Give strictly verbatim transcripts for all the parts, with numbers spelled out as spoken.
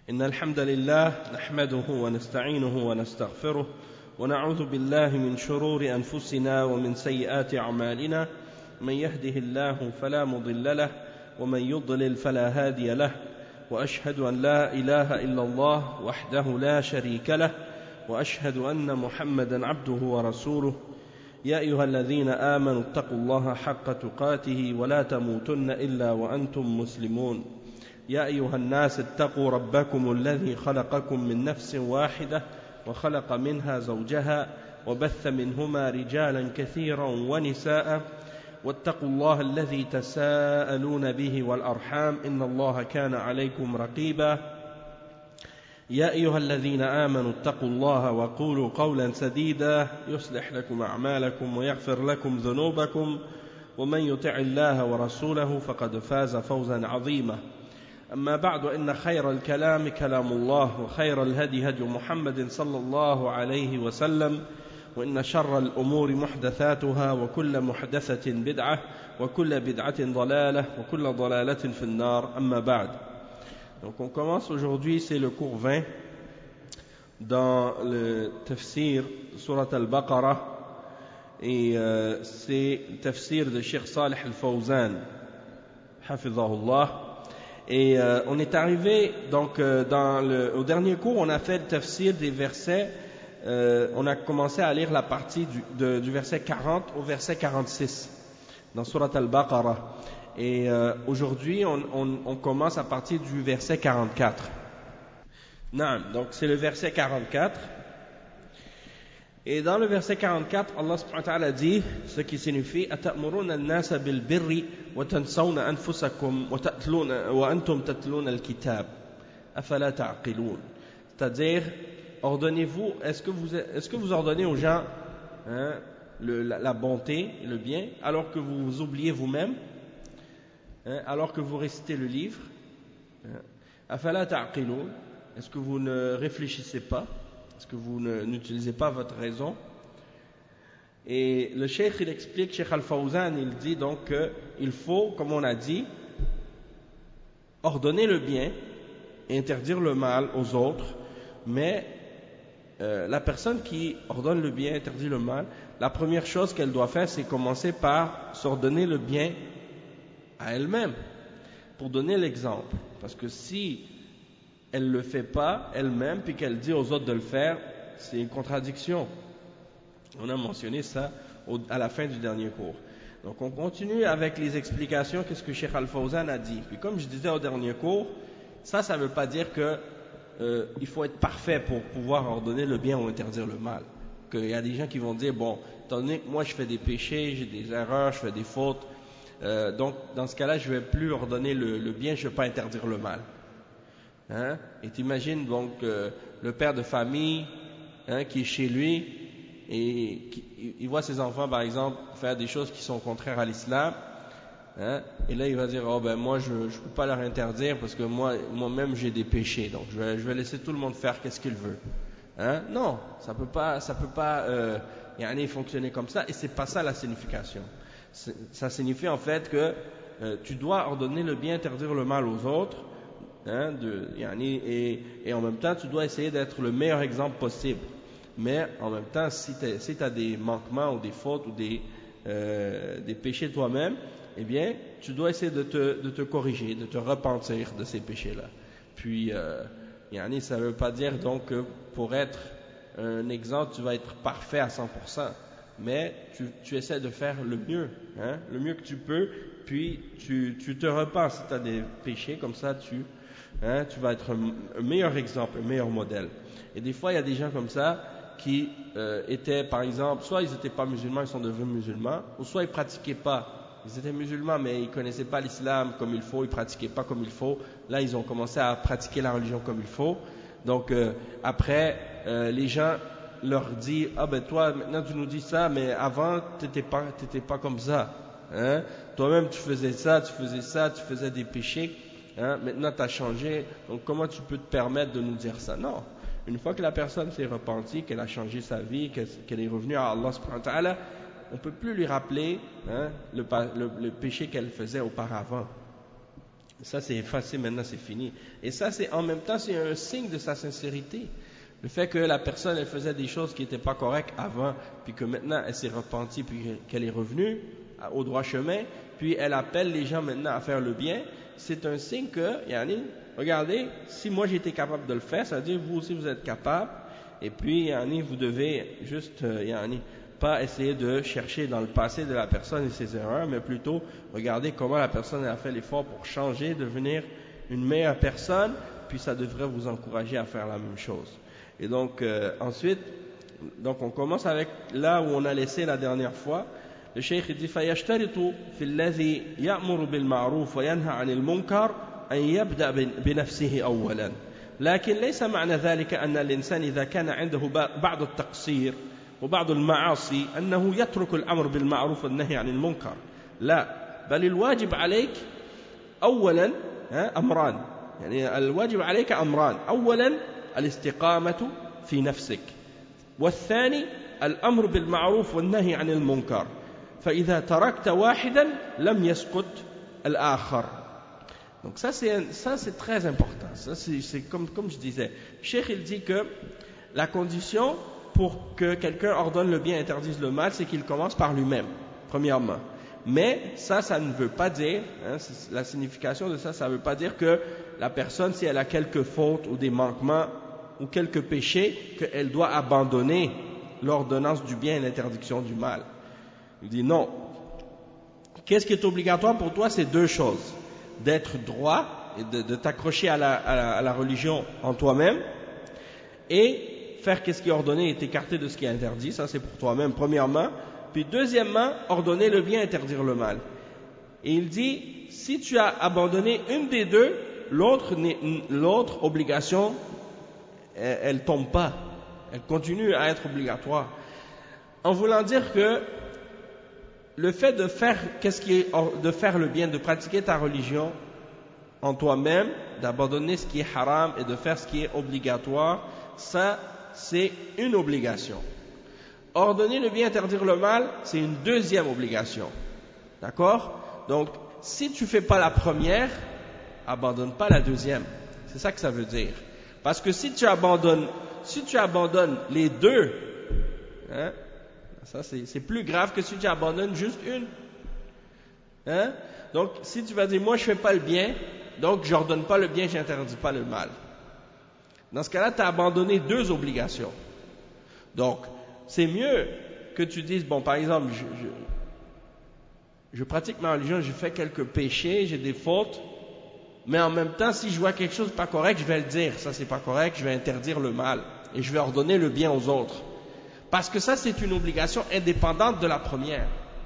إن الحمد لله نحمده ونستعينه ونستغفره ونعوذ بالله من شرور أنفسنا ومن سيئات أعمالنا من يهده الله فلا مضل له ومن يضلل فلا هادي له وأشهد أن لا إله إلا الله وحده لا شريك له وأشهد أن محمدا عبده ورسوله يا أيها الذين آمنوا اتقوا الله حق تقاته ولا تموتن إلا وأنتم مسلمون يا أيها الناس اتقوا ربكم الذي خلقكم من نفس واحدة وخلق منها زوجها وبث منهما رجالا كثيرا ونساء واتقوا الله الذي تساءلون به والأرحام إن الله كان عليكم رقيبا يا أيها الذين آمنوا اتقوا الله وقولوا قولا سديدا يصلح لكم أعمالكم ويغفر لكم ذنوبكم ومن يطع الله ورسوله فقد فاز فوزا عظيما أما بعد إن خير الكلام كلام الله وخير الهدي هدي محمد صلى الله عليه وسلم وإن شر الأمور محدثاتها وكل محدثة بدعة وكل بدعة ضلالة وكل ضلالة في النار أما بعد. Donc on commence aujourd'hui, c'est le cours vingt dans le tafsir Surat al-Baqarah et euh, c'est le tafsir de Cheikh Salih al-Fawzan hafizahullah. Et euh, on est arrivé donc euh, dans le, au dernier cours, on a fait le tafsir des versets, euh, on a commencé à lire la partie du, de, du verset quarante au verset quarante-six dans Surat al-Baqarah. Et euh, aujourd'hui, on, on, on commence à partir du verset quarante-quatre. Non, donc c'est le verset quarante-quatre. Et dans le verset quarante-quatre, Allah subhanahu wa ta'ala dit, ce qui signifie أَتَأْمُرُونَ النَّاسَ بِالْبِرِّ وَتَنْسَوْنَ أَنفُسَكُمْ وَأَنْتُمْ تَتْلُونَ الْكِتَابِ أَفَلَا تَعْقِلُونَ. C'est-à-dire, ordonnez-vous, est-ce que vous, est-ce que vous ordonnez aux gens hein, le, la, la bonté, le bien, alors que vous vous oubliez vous-même, hein, alors que vous récitez le livre أَفَلَا تَعْقِلُونَ. Est-ce que vous ne réfléchissez pas? Est-ce que vous n'utilisez pas votre raison? Et le cheikh, il explique, Cheikh Al-Fawzan, il dit donc qu'il faut, comme on a dit, ordonner le bien et interdire le mal aux autres, mais euh, la personne qui ordonne le bien, interdit le mal, la première chose qu'elle doit faire, c'est commencer par s'ordonner le bien à elle-même, pour donner l'exemple. Parce que si elle ne le fait pas elle-même, puis qu'elle dit aux autres de le faire, c'est une contradiction. On a mentionné ça au, à la fin du dernier cours. Donc on continue avec les explications, qu'est-ce que Cheikh Al-Fawzan a dit. Puis comme je disais au dernier cours, ça, ça ne veut pas dire que euh, il faut être parfait pour pouvoir ordonner le bien ou interdire le mal. Qu'il y a des gens qui vont dire, bon, étant donné que moi je fais des péchés, j'ai des erreurs, je fais des fautes, euh, donc dans ce cas-là, je ne vais plus ordonner le, le bien, je ne vais pas interdire le mal. Hein? Et t'imagines donc euh, le père de famille hein, qui est chez lui et qui, il voit ses enfants par exemple faire des choses qui sont contraires à l'islam hein, et là il va dire oh ben moi je ne peux pas leur interdire parce que moi moi-même j'ai des péchés donc je vais, je vais laisser tout le monde faire qu'est-ce qu'il veut hein? Non, ça peut pas ça peut pas euh, yani, fonctionner comme ça et c'est pas ça la signification. Ça signifie en fait que euh, tu dois ordonner le bien, interdire le mal aux autres. Hein, de, et, et en même temps tu dois essayer d'être le meilleur exemple possible, mais en même temps si tu si as des manquements ou des fautes ou des, euh, des péchés toi-même, eh bien tu dois essayer de te, de te corriger, de te repentir de ces péchés-là. Puis euh, ça ne veut pas dire donc que pour être un exemple tu vas être parfait à cent pour cent, mais tu, tu essaies de faire le mieux, hein, le mieux que tu peux, puis tu, tu te repens si tu as des péchés, comme ça tu Hein, tu vas être un meilleur exemple, un meilleur modèle. Et des fois, il y a des gens comme ça qui euh, étaient, par exemple, soit ils n'étaient pas musulmans, ils sont devenus musulmans, ou soit ils pratiquaient pas. Ils étaient musulmans, mais ils connaissaient pas l'islam comme il faut, ils pratiquaient pas comme il faut. Là, ils ont commencé à pratiquer la religion comme il faut. Donc, euh, après, euh, les gens leur disent, ah ben toi, maintenant tu nous dis ça, mais avant, t'étais pas, t'étais pas comme ça. Hein? Toi-même, tu faisais ça, tu faisais ça, tu faisais des péchés. Hein, maintenant tu as changé, donc comment tu peux te permettre de nous dire ça? Non, une fois que la personne s'est repentie, qu'elle a changé sa vie, qu'elle est revenue à Allah subhanahu wa ta'ala, on ne peut plus lui rappeler hein, le, le, le péché qu'elle faisait auparavant. Ça, c'est effacé, maintenant, c'est fini. Et ça, c'est en même temps, c'est un signe de sa sincérité. Le fait que la personne, elle faisait des choses qui n'étaient pas correctes avant, puis que maintenant, elle s'est repentie, puis qu'elle est revenue au droit chemin, puis elle appelle les gens maintenant à faire le bien, c'est un signe que, yani, regardez, si moi j'étais capable de le faire, ça veut dire vous aussi vous êtes capable, et puis, yani, vous devez juste, yani, pas essayer de chercher dans le passé de la personne et ses erreurs, mais plutôt regarder comment la personne a fait l'effort pour changer, devenir une meilleure personne, puis ça devrait vous encourager à faire la même chose. Et donc, euh, ensuite, donc on commence avec là où on a laissé la dernière fois. Le cheikh dit فَيَشْتَرِطُ فِي الَّذِي يَأْمُرُ بِالْمَعْرُوفِ وَيَنْهَى عَنِ الْمُنكَرِ أن يبدأ بنفسه أولا لكن ليس معنى ذلك أن الإنسان إذا كان عنده بعض التقصير وبعض المعاصي أنه يترك الأمر بالمعروف والنهي عن المنكر لا بل الواجب عليك أولا أمران يعني الواجب عليك أمران أولا الاستقامة في نفسك والثاني الأمر بالمعروف والنهي عن المنكر فإذا تركت واحدا لم يسقط الآخر. Donc ça c'est, ça c'est très important. Ça c'est, c'est comme, comme je disais. Cheikh il dit que la condition pour que quelqu'un ordonne le bien et interdise le mal, c'est qu'il commence par lui-même, premièrement. Mais ça, ça ne veut pas dire, hein, la signification de ça, ça ne veut pas dire que la personne, si elle a quelques fautes ou des manquements ou quelques péchés, qu'elle doit abandonner l'ordonnance du bien et l'interdiction du mal. Il dit non. Qu'est-ce qui est obligatoire pour toi? C'est deux choses. D'être droit et de, de t'accrocher à la, à, la, à la religion en toi-même et faire qu'est-ce qui est ordonné et t'écarter de ce qui est interdit. Ça, c'est pour toi-même, premièrement. Puis deuxièmement, ordonner le bien, interdire le mal. Et il dit, si tu as abandonné une des deux, l'autre, l'autre obligation, elle, elle tombe pas. Elle continue à être obligatoire. En voulant dire que le fait de faire, qu'est-ce qui est, de faire le bien, de pratiquer ta religion en toi-même, d'abandonner ce qui est haram et de faire ce qui est obligatoire, ça, c'est une obligation. Ordonner le bien, interdire le mal, c'est une deuxième obligation. D'accord? Donc, si tu ne fais pas la première, abandonne pas la deuxième. C'est ça que ça veut dire. Parce que si tu abandonnes, si tu abandonnes les deux, hein, ça c'est, c'est plus grave que si tu abandonnes juste une. Hein? Donc, si tu vas dire, moi je ne fais pas le bien, donc je n'ordonne pas le bien, je n'interdis pas le mal. Dans ce cas-là, tu as abandonné deux obligations. Donc, c'est mieux que tu dises, bon, par exemple, je, je, je pratique ma religion, je fais quelques péchés, j'ai des fautes, mais en même temps, si je vois quelque chose de pas correct, je vais le dire, ça c'est pas correct, je vais interdire le mal, et je vais ordonner le bien aux autres. Parce que ça, c'est une obligation indépendante de la première.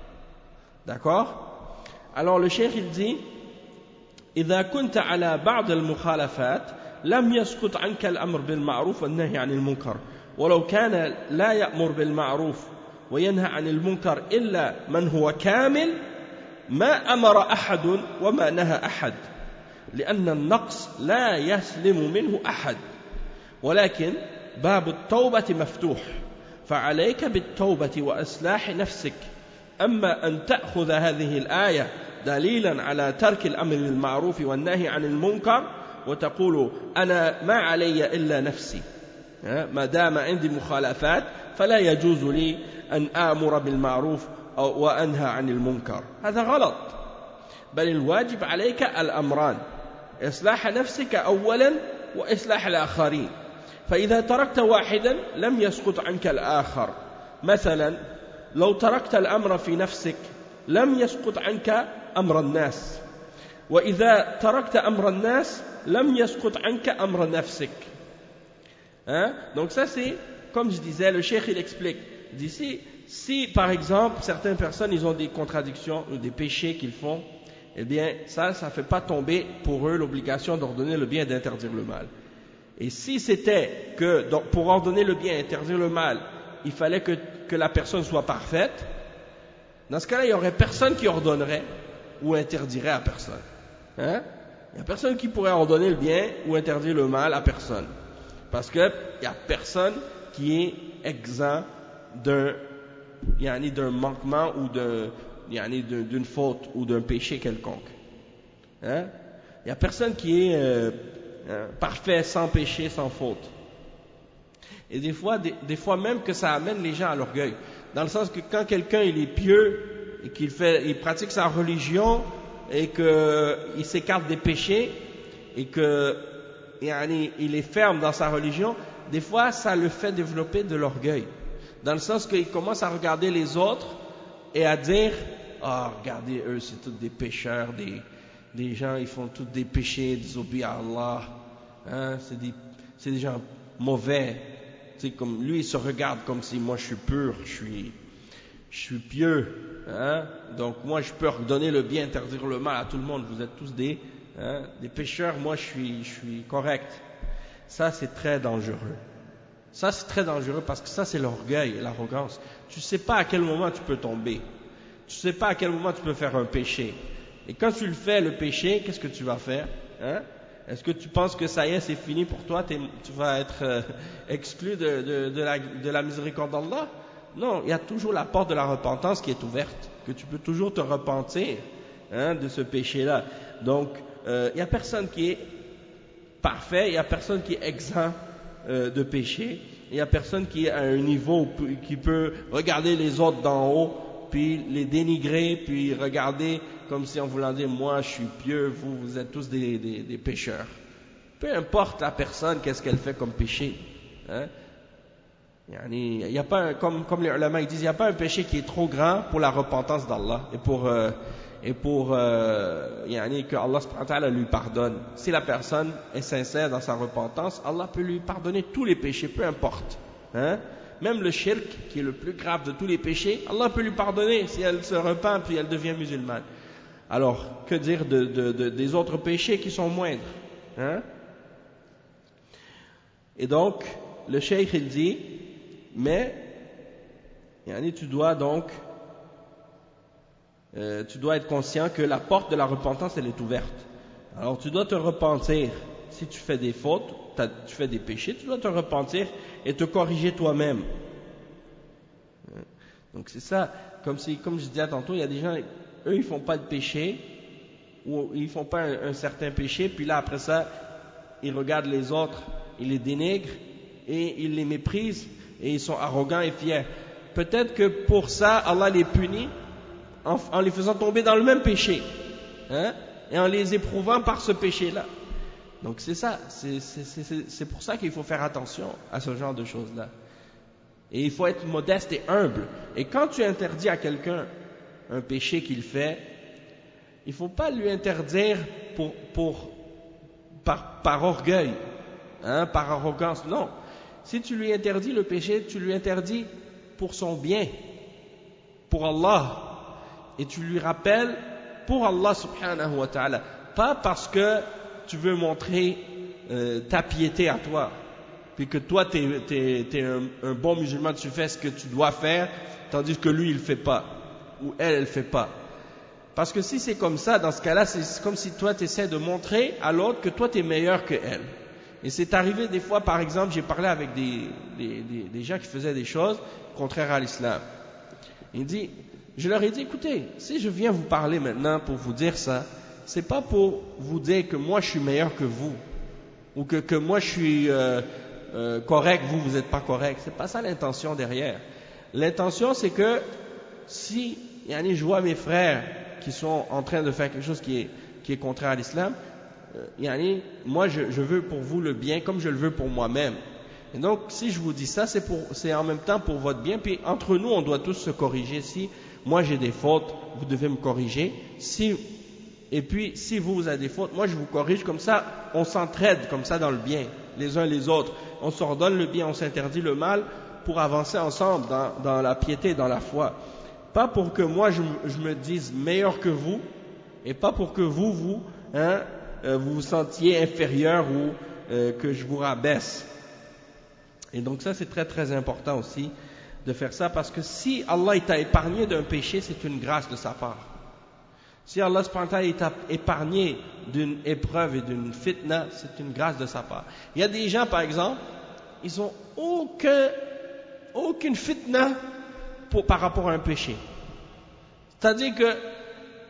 D'accord? Alors, le cheikh, il dit, إذا كنت على بعض المخالفات لم يسقط عنك الأمر بالمعروف والنهي عن المنكر ولو كان لا يأمر بالمعروف وينهى عن المنكر إلا من هو كامل ما أمر أحد وما نهى أحد لأن النقص لا يسلم منه أحد ولكن باب التوبة مفتوح فعليك بالتوبة وإصلاح نفسك أما أن تأخذ هذه الآية دليلا على ترك الأمر بالمعروف والنهي عن المنكر وتقول أنا ما علي إلا نفسي ما دام عندي مخالفات فلا يجوز لي أن آمر بالمعروف وأنهى عن المنكر هذا غلط بل الواجب عليك الأمران إصلاح نفسك أولا وإصلاح الآخرين فإذا تركت واحدا لم يسقط عنك الآخر مثلا لو تركت الأمر في نفسك لم يسقط عنك أمر الناس وإذا تركت أمر الناس لم يسقط عنك أمر نفسك. Hein? Donc ça c'est, comme je disais, le cheikh il explique, d'ici, si par exemple certaines personnes ils ont des contradictions ou des péchés qu'ils font, eh bien ça, ça ne fait pas tomber pour eux l'obligation d'ordonner le bien et d'interdire le mal. Et si c'était que donc, pour ordonner le bien et interdire le mal, il fallait que, que la personne soit parfaite, dans ce cas-là il n'y aurait personne qui ordonnerait ou interdirait à personne. Hein? Il n'y a personne qui pourrait ordonner le bien ou interdire le mal à personne. Parce qu'il n'y a personne qui est exempt d'un, yani d'un manquement ou d'un, yani d'une faute ou d'un péché quelconque. Hein? Il n'y a personne qui est euh, euh, parfait, sans péché, sans faute. Et des fois, des, des fois même que ça amène les gens à l'orgueil. Dans le sens que quand quelqu'un il est pieux et qu'il fait, il pratique sa religion et qu'il s'écarte des péchés et que il est ferme dans sa religion, des fois ça le fait développer de l'orgueil. Dans le sens qu'il commence à regarder les autres et à dire « Ah, oh, regardez, eux c'est tous des pécheurs, des, des gens, ils font tous des péchés, désobéissent à Allah, hein, c'est des, c'est des gens mauvais. » Tu sais, comme lui, il se regarde comme si moi je suis pur, je suis, je suis pieux, hein, donc moi je peux ordonner le bien, interdire le mal à tout le monde, vous êtes tous des, hein, des pécheurs, moi je suis, je suis correct. Ça c'est très dangereux. Ça c'est très dangereux parce que ça c'est l'orgueil, l'arrogance. Tu sais pas à quel moment tu peux tomber. Tu sais pas à quel moment tu peux faire un péché. Et quand tu le fais, le péché, qu'est-ce que tu vas faire, hein? Est-ce que tu penses que ça y est, c'est fini pour toi, tu vas être euh, exclu de, de, de, la, de la miséricorde d'Allah? Non, il y a toujours la porte de la repentance qui est ouverte, que tu peux toujours te repentir, hein, de ce péché-là. Donc, euh, il n'y a personne qui est parfait, il n'y a personne qui est exempt euh, de péché, il n'y a personne qui est à un niveau qui peut regarder les autres d'en haut, puis les dénigrer, puis regarder comme si on voulait dire « moi je suis pieux, vous, vous êtes tous des, des, des pécheurs ». Peu importe la personne, qu'est-ce qu'elle fait comme péché. Hein? Il y a pas un, comme, comme les ulama ils disent, il n'y a pas un péché qui est trop grand pour la repentance d'Allah et pour, euh, et pour euh, que Allah subhanahu wa ta'ala lui pardonne. Si la personne est sincère dans sa repentance, Allah peut lui pardonner tous les péchés, peu importe. Hein? Même le shirk, qui est le plus grave de tous les péchés, Allah peut lui pardonner si elle se repent puis elle devient musulmane. Alors, que dire de, de, de, des autres péchés qui sont moindres, hein? Et donc, le cheikh il dit, mais tu dois donc, euh, tu dois être conscient que la porte de la repentance elle est ouverte. Alors, tu dois te repentir. Si tu fais des fautes, tu fais des péchés, tu dois te repentir et te corriger toi-même. Donc c'est ça, comme, si, comme je disais tantôt, il y a des gens, eux ils font pas de péché, ou ils font pas un, un certain péché, puis là après ça, ils regardent les autres, ils les dénigrent, et ils les méprisent, et ils sont arrogants et fiers. Peut-être que pour ça, Allah les punit en, en les faisant tomber dans le même péché, hein, et en les éprouvant par ce péché-là. Donc c'est ça, c'est pour ça qu'il faut faire attention à ce genre de choses-là. Et il faut être modeste et humble. Et quand tu interdis à quelqu'un un péché qu'il fait, il ne faut pas lui interdire pour, pour, par, par orgueil, hein, par arrogance. Non. Si tu lui interdis le péché, tu lui interdis pour son bien, pour Allah. Et tu lui rappelles pour Allah subhanahu wa ta'ala. Pas parce que tu veux montrer euh, ta piété à toi, puis que toi tu es un, un bon musulman, tu fais ce que tu dois faire, tandis que lui il ne fait pas, ou elle elle ne fait pas. Parce que si c'est comme ça, dans ce cas-là, c'est comme si toi tu essaies de montrer à l'autre que toi tu es meilleur que elle. Et c'est arrivé des fois, par exemple, j'ai parlé avec des, des, des, des gens qui faisaient des choses contraires à l'islam. Il dit, je leur ai dit, écoutez, si je viens vous parler maintenant pour vous dire ça, c'est pas pour vous dire que moi je suis meilleur que vous, ou que, que moi je suis euh, euh, correct, vous vous n'êtes pas correct. C'est pas ça l'intention derrière. L'intention c'est que si yani, je vois mes frères qui sont en train de faire quelque chose qui est, qui est contraire à l'islam, euh, yani, moi je, je veux pour vous le bien comme je le veux pour moi-même. Et donc si je vous dis ça, c'est pour, c'est en même temps pour votre bien. Puis entre nous on doit tous se corriger. Si moi j'ai des fautes, vous devez me corriger. Si Et puis, si vous, vous avez des fautes, moi je vous corrige, comme ça, on s'entraide comme ça dans le bien, les uns les autres. On s'ordonne le bien, on s'interdit le mal pour avancer ensemble dans, dans la piété, dans la foi. Pas pour que moi je, je me dise meilleur que vous, et pas pour que vous, vous, hein, euh, vous vous sentiez inférieur ou euh, que je vous rabaisse. Et donc ça c'est très très important aussi de faire ça, parce que si Allah t'a épargné d'un péché, c'est une grâce de sa part. Si Allah subhanahu wa ta'ala t'a épargné d'une épreuve et d'une fitna, c'est une grâce de sa part. Il y a des gens, par exemple, ils n'ont aucun, aucune fitna pour, par rapport à un péché. C'est-à-dire que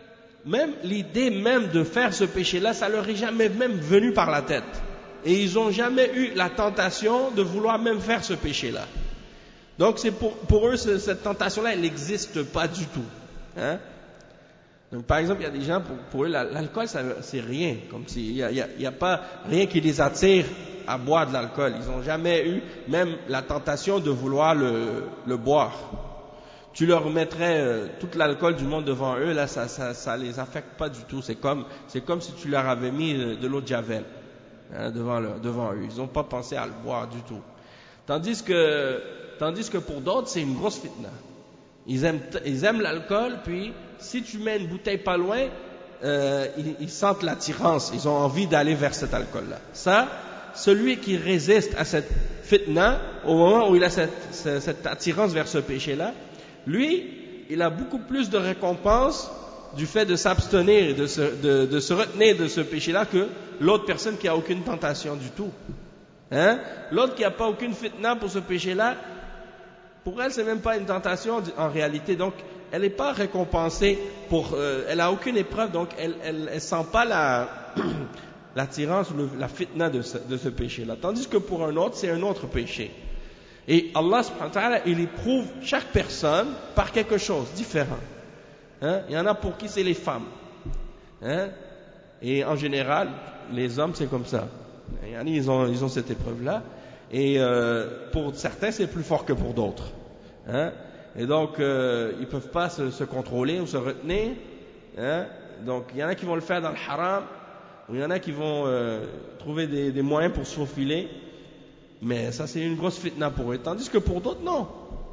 même l'idée même de faire ce péché-là, ça leur est jamais même venu par la tête. Et ils n'ont jamais eu la tentation de vouloir même faire ce péché-là. Donc c'est pour, pour eux, cette tentation-là, elle n'existe pas du tout. Hein? Donc, par exemple, il y a des gens, pour, pour eux, l'alcool, c'est rien. Comme si, il n'y a, il y a, il y a pas rien qui les attire à boire de l'alcool. Ils n'ont jamais eu même la tentation de vouloir le, le boire. Tu leur mettrais euh, toute l'alcool du monde devant eux, là, ça, ça, ça les affecte pas du tout. C'est comme, c'est comme si tu leur avais mis de l'eau de javel hein, devant, le, devant eux. Ils n'ont pas pensé à le boire du tout. Tandis que, tandis que pour d'autres, c'est une grosse fitna. Ils aiment, ils aiment l'alcool, puis si tu mets une bouteille pas loin, euh, ils, ils sentent l'attirance, ils ont envie d'aller vers cet alcool-là. Ça, celui qui résiste à cette fitna, au moment où il a cette, cette, cette attirance vers ce péché-là, lui, il a beaucoup plus de récompense du fait de s'abstenir et de se, de, de se retenir de ce péché-là que l'autre personne qui a aucune tentation du tout. Hein? L'autre qui n'a pas aucune fitna pour ce péché-là, pour elle, c'est même pas une tentation en réalité. Donc, elle n'est pas récompensée pour, euh, elle a aucune épreuve, donc elle, elle, elle sent pas la l'attirance ou le, la fitna de ce, de ce péché-là. Tandis que pour un autre, c'est un autre péché. Et Allah subhanahu wa ta'ala, il éprouve chaque personne par quelque chose différent. Hein? Il y en a pour qui c'est les femmes. Hein? Et en général, les hommes, c'est comme ça. Ils ont, ils ont cette épreuve-là. Et euh, pour certains, c'est plus fort que pour d'autres. Hein? Et donc, euh, ils ne peuvent pas se, se contrôler ou se retenir. Hein? Donc, il y en a qui vont le faire dans le haram, ou il y en a qui vont euh, trouver des, des moyens pour se faufiler. Mais ça, c'est une grosse fitna pour eux. Tandis que pour d'autres, non.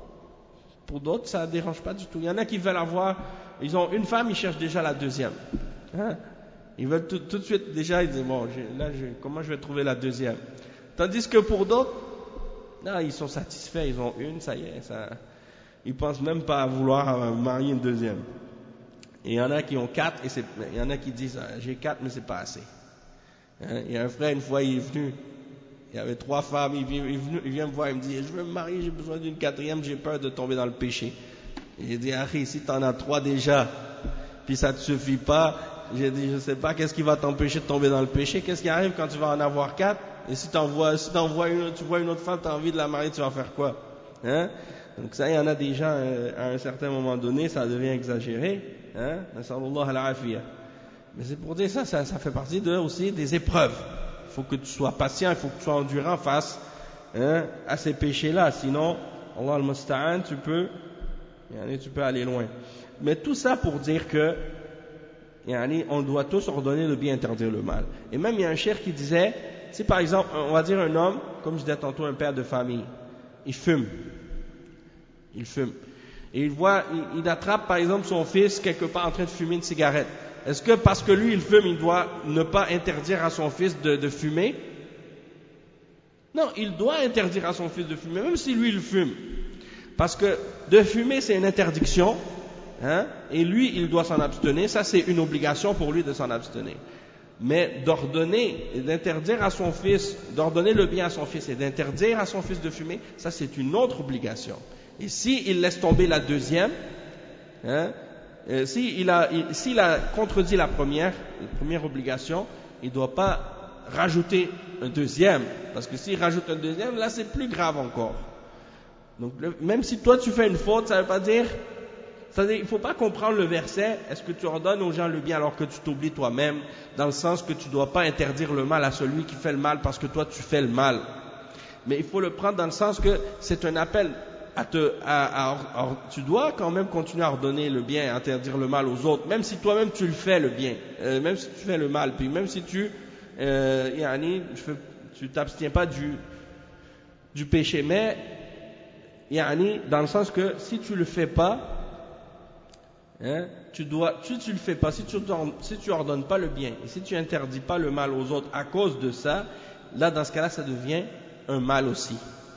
Pour d'autres, ça ne dérange pas du tout. Il y en a qui veulent avoir... Ils ont une femme, ils cherchent déjà la deuxième. Hein? Ils veulent tout, tout de suite, déjà, ils disent, bon, là, je, comment je vais trouver la deuxième? Tandis que pour d'autres, non, ils sont satisfaits, ils ont une, ça y est, ça, ils pensent même pas à vouloir marier une deuxième. Et il y en a qui ont quatre, et c'est, il y en a qui disent, j'ai quatre, mais c'est pas assez. Hein? Il y a un frère, une fois, il est venu, il y avait trois femmes, il vient, il vient, il vient me voir, il me dit, je veux me marier, j'ai besoin d'une quatrième, j'ai peur de tomber dans le péché. Et j'ai dit, ah, si t'en as trois déjà, puis ça te suffit pas, j'ai dit, je sais pas, qu'est-ce qui va t'empêcher de tomber dans le péché? Qu'est-ce qui arrive quand tu vas en avoir quatre? Et si, t'envoies, si t'envoies une, tu vois une autre femme, tu as envie de la marier, tu vas faire quoi? Hein? Donc ça, il y en a des gens, euh, à un certain moment donné, ça devient exagéré. Hein? Mais c'est pour dire ça, ça, ça fait partie de, aussi des épreuves. Il faut que tu sois patient, il faut que tu sois endurant face hein, à ces péchés-là. Sinon, Allah al-Musta'an, tu peux, tu peux aller loin. Mais tout ça pour dire que on doit tous ordonner le bien, interdire le mal. Et même il y a un cheikh qui disait, si par exemple, on va dire un homme, comme je disais tantôt, un père de famille, il fume, il fume, et il voit, il, il attrape par exemple son fils quelque part en train de fumer une cigarette. Est-ce que parce que lui il fume, il doit ne pas interdire à son fils de, de fumer? Non, il doit interdire à son fils de fumer, même si lui il fume. Parce que de fumer c'est une interdiction, hein, et lui il doit s'en abstenir, ça c'est une obligation pour lui de s'en abstenir. Mais d'ordonner et d'interdire à son fils, d'ordonner le bien à son fils et d'interdire à son fils de fumer, ça c'est une autre obligation. Et s'il laisse tomber la deuxième, hein, euh, s'il a, il, s'il a contredit la première, la première obligation, il ne doit pas rajouter un deuxième, parce que s'il rajoute un deuxième, là c'est plus grave encore. Donc le, même si toi tu fais une faute, ça ne veut pas dire... C'est-à-dire, il ne faut pas comprendre le verset, est-ce que tu ordonnes aux gens le bien alors que tu t'oublies toi-même, dans le sens que tu ne dois pas interdire le mal à celui qui fait le mal parce que toi tu fais le mal. Mais il faut le prendre dans le sens que c'est un appel à te, à, à, à, tu dois quand même continuer à ordonner le bien, à interdire le mal aux autres, même si toi-même tu le fais le bien, euh, même si tu fais le mal, puis même si tu, euh, yani, tu t'abstiens pas du, du péché, mais, yani, dans le sens que si tu le fais pas, Hein, tu dois, si tu le fais pas, si tu, si tu ordonnes pas le bien, et si tu interdis pas le mal aux autres à cause de ça, là dans ce cas-là ça devient un mal aussi.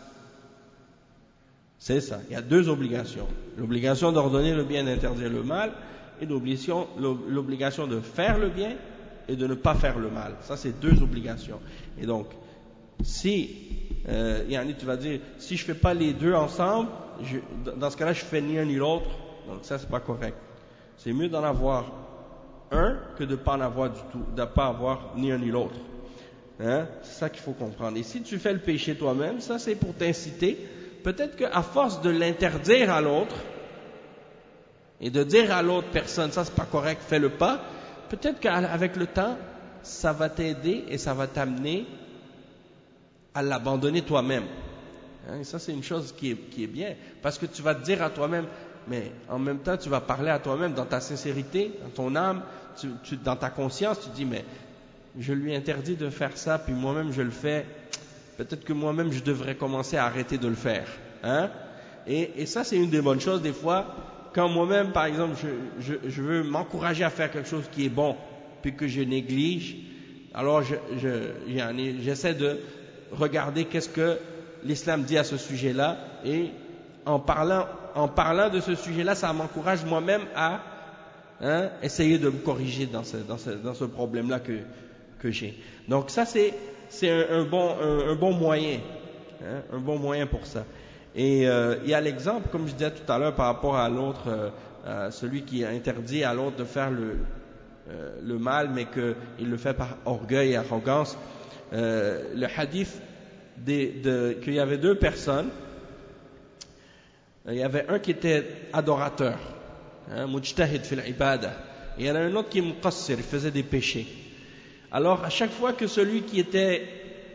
C'est ça, il y a deux obligations. L'obligation d'ordonner le bien et d'interdire le mal, et l'obligation, l'obligation de faire le bien et de ne pas faire le mal. Ça c'est deux obligations. Et donc, si, euh, yani, tu vas dire, si je fais pas les deux ensemble, je, dans ce cas-là je fais ni un ni l'autre, donc ça c'est pas correct. C'est mieux d'en avoir un que de ne pas en avoir du tout, de ne pas avoir ni un ni l'autre. Hein? C'est ça qu'il faut comprendre. Et si tu fais le péché toi-même, ça c'est pour t'inciter. Peut-être qu'à force de l'interdire à l'autre, et de dire à l'autre personne, ça c'est pas correct, fais-le pas, peut-être qu'avec le temps, ça va t'aider et ça va t'amener à l'abandonner toi-même. Hein? Et ça c'est une chose qui est, qui est bien, parce que tu vas te dire à toi-même, mais en même temps tu vas parler à toi-même dans ta sincérité, dans ton âme, tu, tu, dans ta conscience, tu dis, mais je lui interdis de faire ça, puis moi-même je le fais, peut-être que moi-même je devrais commencer à arrêter de le faire. Hein? Et, et ça c'est une des bonnes choses des fois. Quand moi-même, par exemple, je, je, je veux m'encourager à faire quelque chose qui est bon, puis que je néglige, alors je, je, j'essaie de regarder qu'est-ce que l'islam dit à ce sujet-là, et en parlant, en parlant de ce sujet-là, ça m'encourage moi-même à hein, essayer de me corriger dans ce, dans ce, dans ce problème-là que, que j'ai. Donc ça, c'est, c'est un, un, bon, un, un bon moyen, hein, un bon moyen pour ça. Et euh, il y a l'exemple, comme je disais tout à l'heure, par rapport à l'autre, euh, celui qui interdit à l'autre de faire le, euh, le mal, mais qu'il le fait par orgueil et arrogance. Euh, le hadith des, de, qu'il y avait deux personnes. Il y avait un qui était adorateur, hein, mujtahid fil ibada, et il y en a un autre qui est muqassir, il faisait des péchés. Alors à chaque fois que celui qui était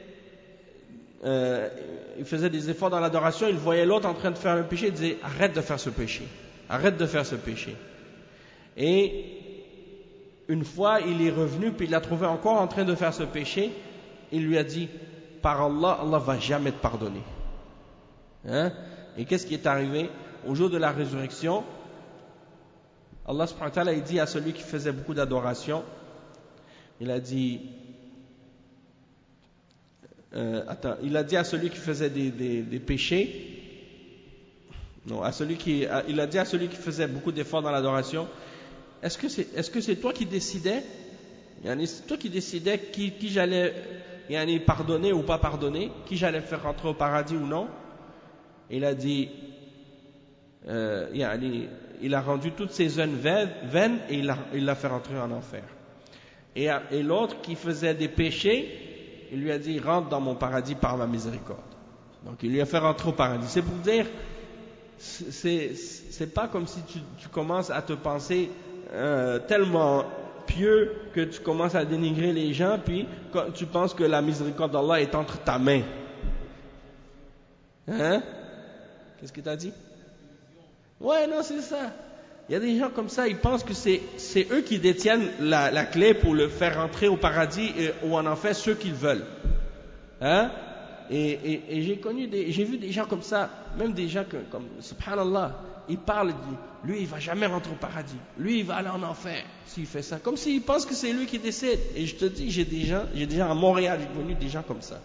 euh, il faisait des efforts dans l'adoration, il voyait l'autre en train de faire un péché, il disait arrête de faire ce péché, arrête de faire ce péché. Et une fois il est revenu, puis il l'a trouvé encore en train de faire ce péché, il lui a dit par Allah, Allah va jamais te pardonner. Hein? Et qu'est-ce qui est arrivé? Au jour de la résurrection, Allah subhanahu wa ta'ala il dit à celui qui faisait beaucoup d'adoration, il a dit Euh, attends, il a dit à celui qui faisait des, des, des péchés, non, à celui qui, à, il a dit à celui qui faisait beaucoup d'efforts dans l'adoration, est-ce que c'est, est-ce que c'est toi qui décidais, yani, c'est toi qui décidais qui, qui j'allais, yani, pardonner ou pas pardonner, qui j'allais faire rentrer au paradis ou non? Il a dit, euh, yani, il a rendu toutes ses œuvres vaines et il l'a, il l'a fait rentrer en enfer. Et, et l'autre qui faisait des péchés, il lui a dit rentre dans mon paradis par ma miséricorde. Donc il lui a fait rentrer au paradis. C'est pour dire, c'est, c'est pas comme si tu, tu commences à te penser euh, tellement pieux que tu commences à dénigrer les gens, puis quand tu penses que la miséricorde d'Allah est entre ta main. Hein? Qu'est-ce que tu as dit? Ouais, non, c'est ça. Il y a des gens comme ça, ils pensent que c'est, c'est eux qui détiennent la, la clé pour le faire rentrer au paradis et, ou en enfer ceux qu'ils veulent. Hein? Et, et, et j'ai connu des, j'ai vu des gens comme ça, même des gens que, comme, subhanallah, ils parlent, lui il va jamais rentrer au paradis, lui il va aller en enfer s'il fait ça, comme s'ils pensent que c'est lui qui décide. Et je te dis, j'ai des gens, j'ai déjà à Montréal, j'ai connu des gens comme ça.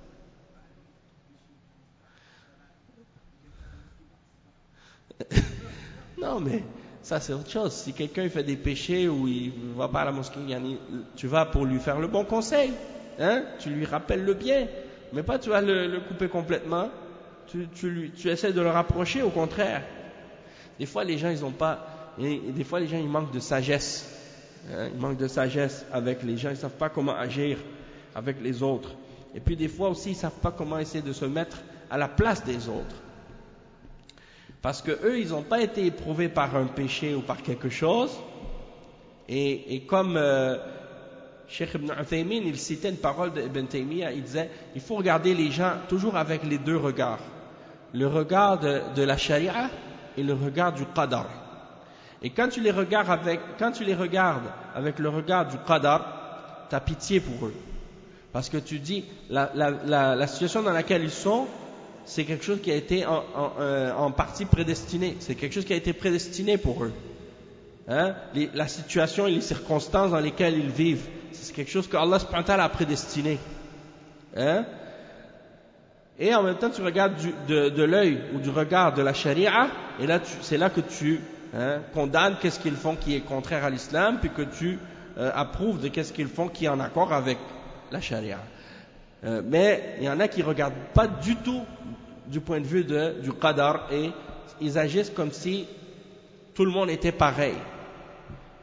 Non mais ça c'est autre chose. Si quelqu'un fait des péchés ou il ne va pas à la mosquée, tu vas pour lui faire le bon conseil, hein? Tu lui rappelles le bien, mais pas tu vas le, le couper complètement. Tu, tu, lui, tu essaies de le rapprocher, au contraire. Des fois les gens ils ont pas, et des fois les gens ils manquent de sagesse, hein? Ils manquent de sagesse avec les gens, ils savent pas comment agir avec les autres. Et puis des fois aussi ils savent pas comment essayer de se mettre à la place des autres. Parce que eux, ils n'ont pas été éprouvés par un péché ou par quelque chose. Et, et comme euh, Cheikh Ibn Uthaymin, il citait une parole d'Ibn Taymiyyah, il disait, il faut regarder les gens toujours avec les deux regards. Le regard de, de la charia et le regard du qadar. Et quand tu les regardes avec, quand tu les regardes avec le regard du qadar, tu as pitié pour eux. Parce que tu dis, la, la, la, la situation dans laquelle ils sont, c'est quelque chose qui a été en, en, euh, en partie prédestiné. C'est quelque chose qui a été prédestiné pour eux. Hein? Les, la situation et les circonstances dans lesquelles ils vivent, c'est quelque chose que Allah subhanahu wa ta'ala a prédestiné. Hein? Et en même temps, tu regardes du, de, de l'œil ou du regard de la charia, et là, tu, c'est là que tu hein, condamnes qu'est-ce qu'ils font qui est contraire à l'islam, puis que tu euh, approuves de qu'est-ce qu'ils font qui est en accord avec la charia. Euh, mais il y en a qui ne regardent pas du tout du point de vue de, du qadar et ils agissent comme si tout le monde était pareil.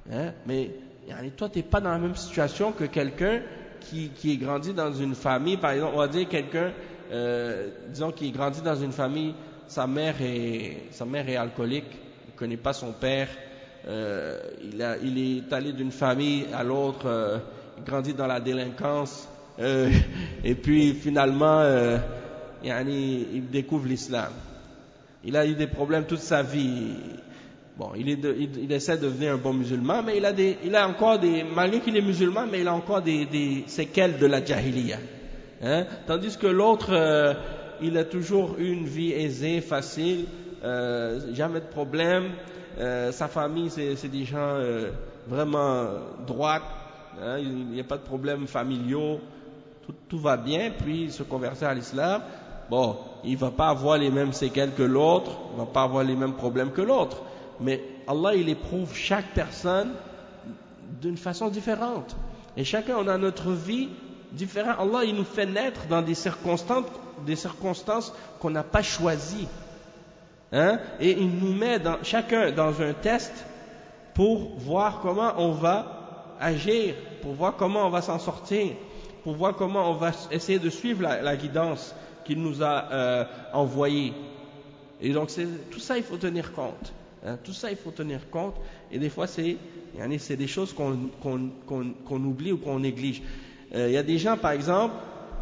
Hein? Mais yani, toi, tu n'es pas dans la même situation que quelqu'un qui, qui est grandi dans une famille. Par exemple, on va dire quelqu'un, euh, disons, qui est grandi dans une famille, sa mère est, sa mère est alcoolique, il ne connaît pas son père, euh, il, a, il est allé d'une famille à l'autre, euh, il grandit dans la délinquance, euh, et puis finalement, euh, yani, il découvre l'islam. Il a eu des problèmes toute sa vie. Bon, il, est de, il, il essaie de devenir un bon musulman, mais il a, des, il a encore des, malgré qu'il est musulman, mais il a encore des, des séquelles de la jahiliya. Hein? Tandis que l'autre, euh, il a toujours eu une vie aisée, facile, euh, jamais de problème. Euh, sa famille, c'est, c'est des gens euh, vraiment droits. Hein? Il n'y a pas de problèmes familiaux. Tout, tout va bien, puis il se convertit à l'islam. Bon, il ne va pas avoir les mêmes séquelles que l'autre, il ne va pas avoir les mêmes problèmes que l'autre. Mais Allah, il éprouve chaque personne d'une façon différente. Et chacun, on a notre vie différente. Allah, il nous fait naître dans des circonstances, des circonstances qu'on n'a pas choisies. Hein? Et il nous met dans, chacun dans un test pour voir comment on va agir, pour voir comment on va s'en sortir, pour voir comment on va essayer de suivre la, la guidance qu'il nous a euh, envoyée. Et donc, c'est, tout ça, il faut tenir compte. Hein, tout ça, il faut tenir compte. Et des fois, c'est, c'est des choses qu'on, qu'on, qu'on, qu'on oublie ou qu'on néglige. Euh, il y a des gens, par exemple,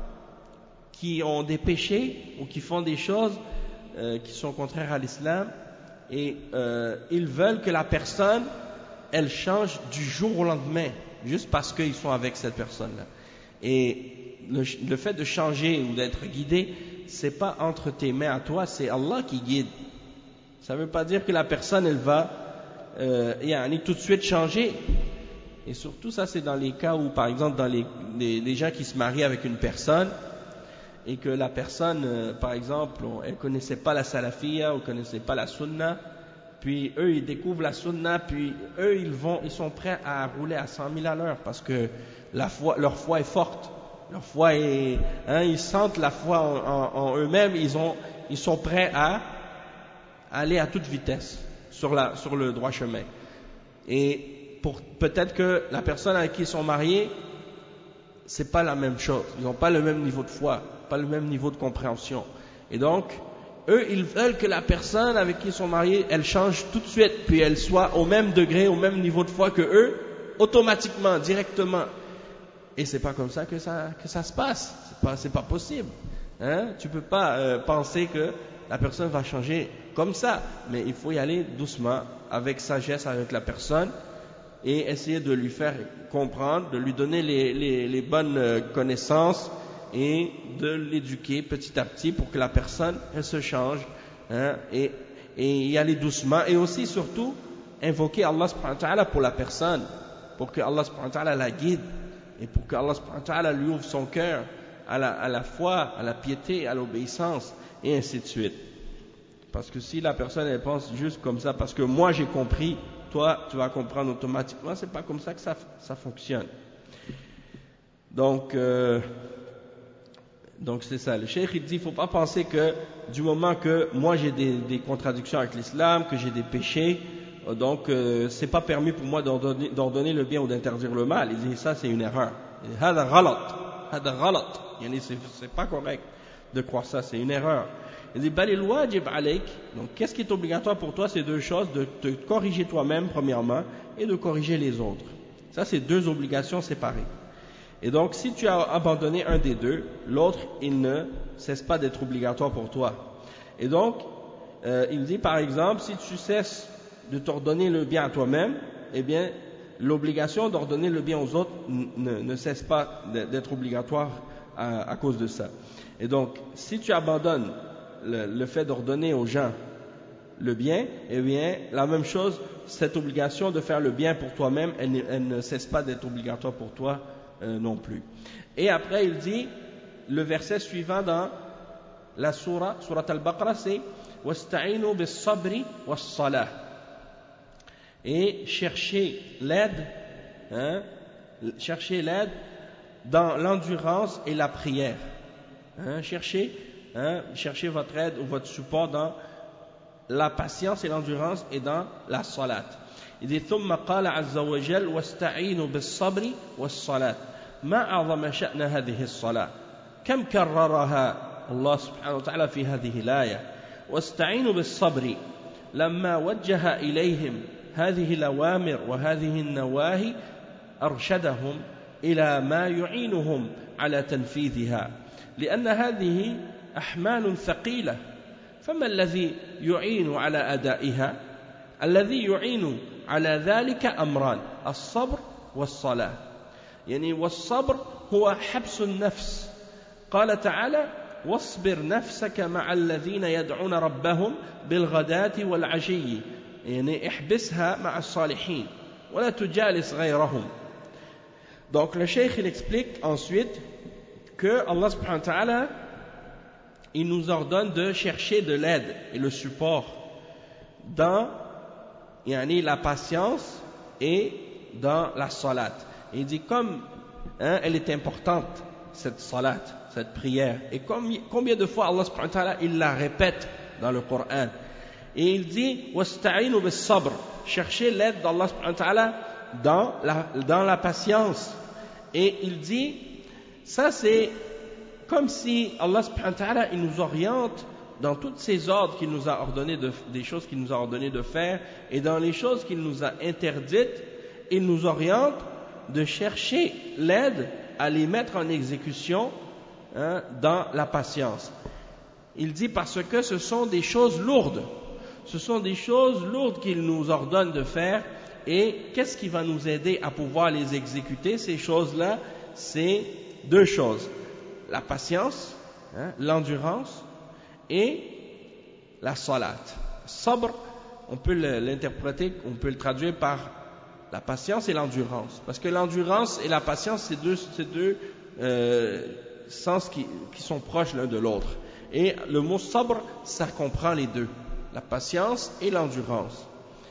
qui ont des péchés ou qui font des choses euh, qui sont contraires à l'islam, et euh, ils veulent que la personne, elle change du jour au lendemain, juste parce qu'ils sont avec cette personne-là. Et le, le fait de changer ou d'être guidé, c'est pas entre tes mains à toi, c'est Allah qui guide. Ça ne veut pas dire que la personne, elle va euh, yani, tout de suite changer. Et surtout, ça, c'est dans les cas où, par exemple, dans les, les, les gens qui se marient avec une personne et que la personne, euh, par exemple, elle ne connaissait pas la salafiyya ou ne connaissait pas la sunna, puis eux, ils découvrent la sunna, puis eux, ils, vont, ils sont prêts à rouler à cent mille à l'heure parce que la foi, leur foi est forte. Leur foi est... Hein, ils sentent la foi en, en, en eux-mêmes, ils, ont, ils sont prêts à aller à toute vitesse sur, la, sur le droit chemin. Et pour, peut-être que la personne avec qui ils sont mariés, c'est pas la même chose. Ils n'ont pas le même niveau de foi, pas le même niveau de compréhension. Et donc, eux, ils veulent que la personne avec qui ils sont mariés, elle change tout de suite, puis elle soit au même degré, au même niveau de foi que eux, automatiquement, directement. Et c'est pas comme ça que ça, que ça se passe. C'est pas, c'est pas possible. Hein? Tu peux pas euh, penser que la personne va changer comme ça, mais il faut y aller doucement, avec sagesse avec la personne, et essayer de lui faire comprendre, de lui donner les, les, les bonnes connaissances et de l'éduquer petit à petit pour que la personne, elle se change, hein, et, et y aller doucement, et aussi surtout invoquer Allah subhanahu wa ta'ala pour la personne, pour que Allah subhanahu wa ta'ala la guide, et pour que Allah subhanahu wa ta'ala lui ouvre son cœur à la, à la foi, à la piété, à l'obéissance, et ainsi de suite. Parce que si la personne, elle pense juste comme ça, parce que moi j'ai compris, toi tu vas comprendre automatiquement, c'est pas comme ça que ça, ça fonctionne. Donc, euh, donc c'est ça. Le cheikh il dit, il faut pas penser que du moment que moi j'ai des, des contradictions avec l'islam, que j'ai des péchés, donc euh, c'est pas permis pour moi d'ordonner, d'ordonner le bien ou d'interdire le mal. Il dit ça c'est une erreur. Il dit, hada ghalat, hada ghalat. C'est, c'est pas correct de croire ça, c'est une erreur. Il dit, balil wajib alayk. Donc, qu'est-ce qui est obligatoire pour toi? C'est deux choses, de te corriger toi-même, premièrement, et de corriger les autres. Ça, c'est deux obligations séparées. Et donc, si tu as abandonné un des deux, l'autre, il ne cesse pas d'être obligatoire pour toi. Et donc, euh, il dit, par exemple, si tu cesses de t'ordonner le bien à toi-même, eh bien, l'obligation d'ordonner le bien aux autres ne, ne cesse pas d'être obligatoire à, à cause de ça. Et donc, si tu abandonnes Le, le fait d'ordonner aux gens le bien, eh bien, la même chose, cette obligation de faire le bien pour toi-même, elle, elle ne cesse pas d'être obligatoire pour toi euh, non plus. Et après, il dit, le verset suivant dans la sourate, sourate Al-Baqarah, c'est « Wasta'inu bis-sabri was-salah » et chercher l'aide, hein, chercher l'aide dans l'endurance et la prière. Hein, chercher Hein, cherchez votre aide ou votre support dans la patience et l'endurance et dans la salat. Il dit ثم قال عز وجل واستعينوا بالصبر والصلاة ما أعظم شأن هذه الصلاة كم كررها الله سبحانه وتعالى في هذه الآية واستعينوا بالصبر لما وجه إليهم هذه الأوامر وهذه النواهي أرشدهم إلى ما يعينهم على تنفيذها لأن هذه أحمال ثقيلة فما الذي يعين على أدائها الذي يعين على ذلك أمران الصبر والصلاة يعني والصبر هو حبس النفس قال تعالى واصبر نفسك مع الذين يدعون ربهم بالغداة والعشي يعني احبسها مع الصالحين ولا تجالس غيرهم. Donc le cheikh il explique ensuite que Allah subhanahu wa ta'ala il nous ordonne de chercher de l'aide et le support dans yani, la patience et dans la salat. Il dit comme hein, elle est importante cette salat, cette prière et comme, combien de fois Allah subhanahu wa ta'ala il la répète dans le Coran et il dit wasta'inu bis sabr, cherchez l'aide d'Allah subhanahu wa ta'ala dans la, dans la patience. Et il dit, ça c'est comme si Allah subhanahu wa ta'ala il nous oriente dans toutes ces ordres qu'il nous a ordonné de, des choses qu'il nous a ordonné de faire et dans les choses qu'il nous a interdites, il nous oriente de chercher l'aide à les mettre en exécution hein, dans la patience. Il dit parce que ce sont des choses lourdes, ce sont des choses lourdes qu'il nous ordonne de faire. Et qu'est-ce qui va nous aider à pouvoir les exécuter? Ces choses-là, c'est deux choses. La patience, hein, l'endurance et la salat. Sabr, on peut l'interpréter, on peut le traduire par la patience et l'endurance. Parce que l'endurance et la patience, c'est deux, c'est deux euh, sens qui, qui sont proches l'un de l'autre. Et le mot sabr, ça comprend les deux. La patience et l'endurance.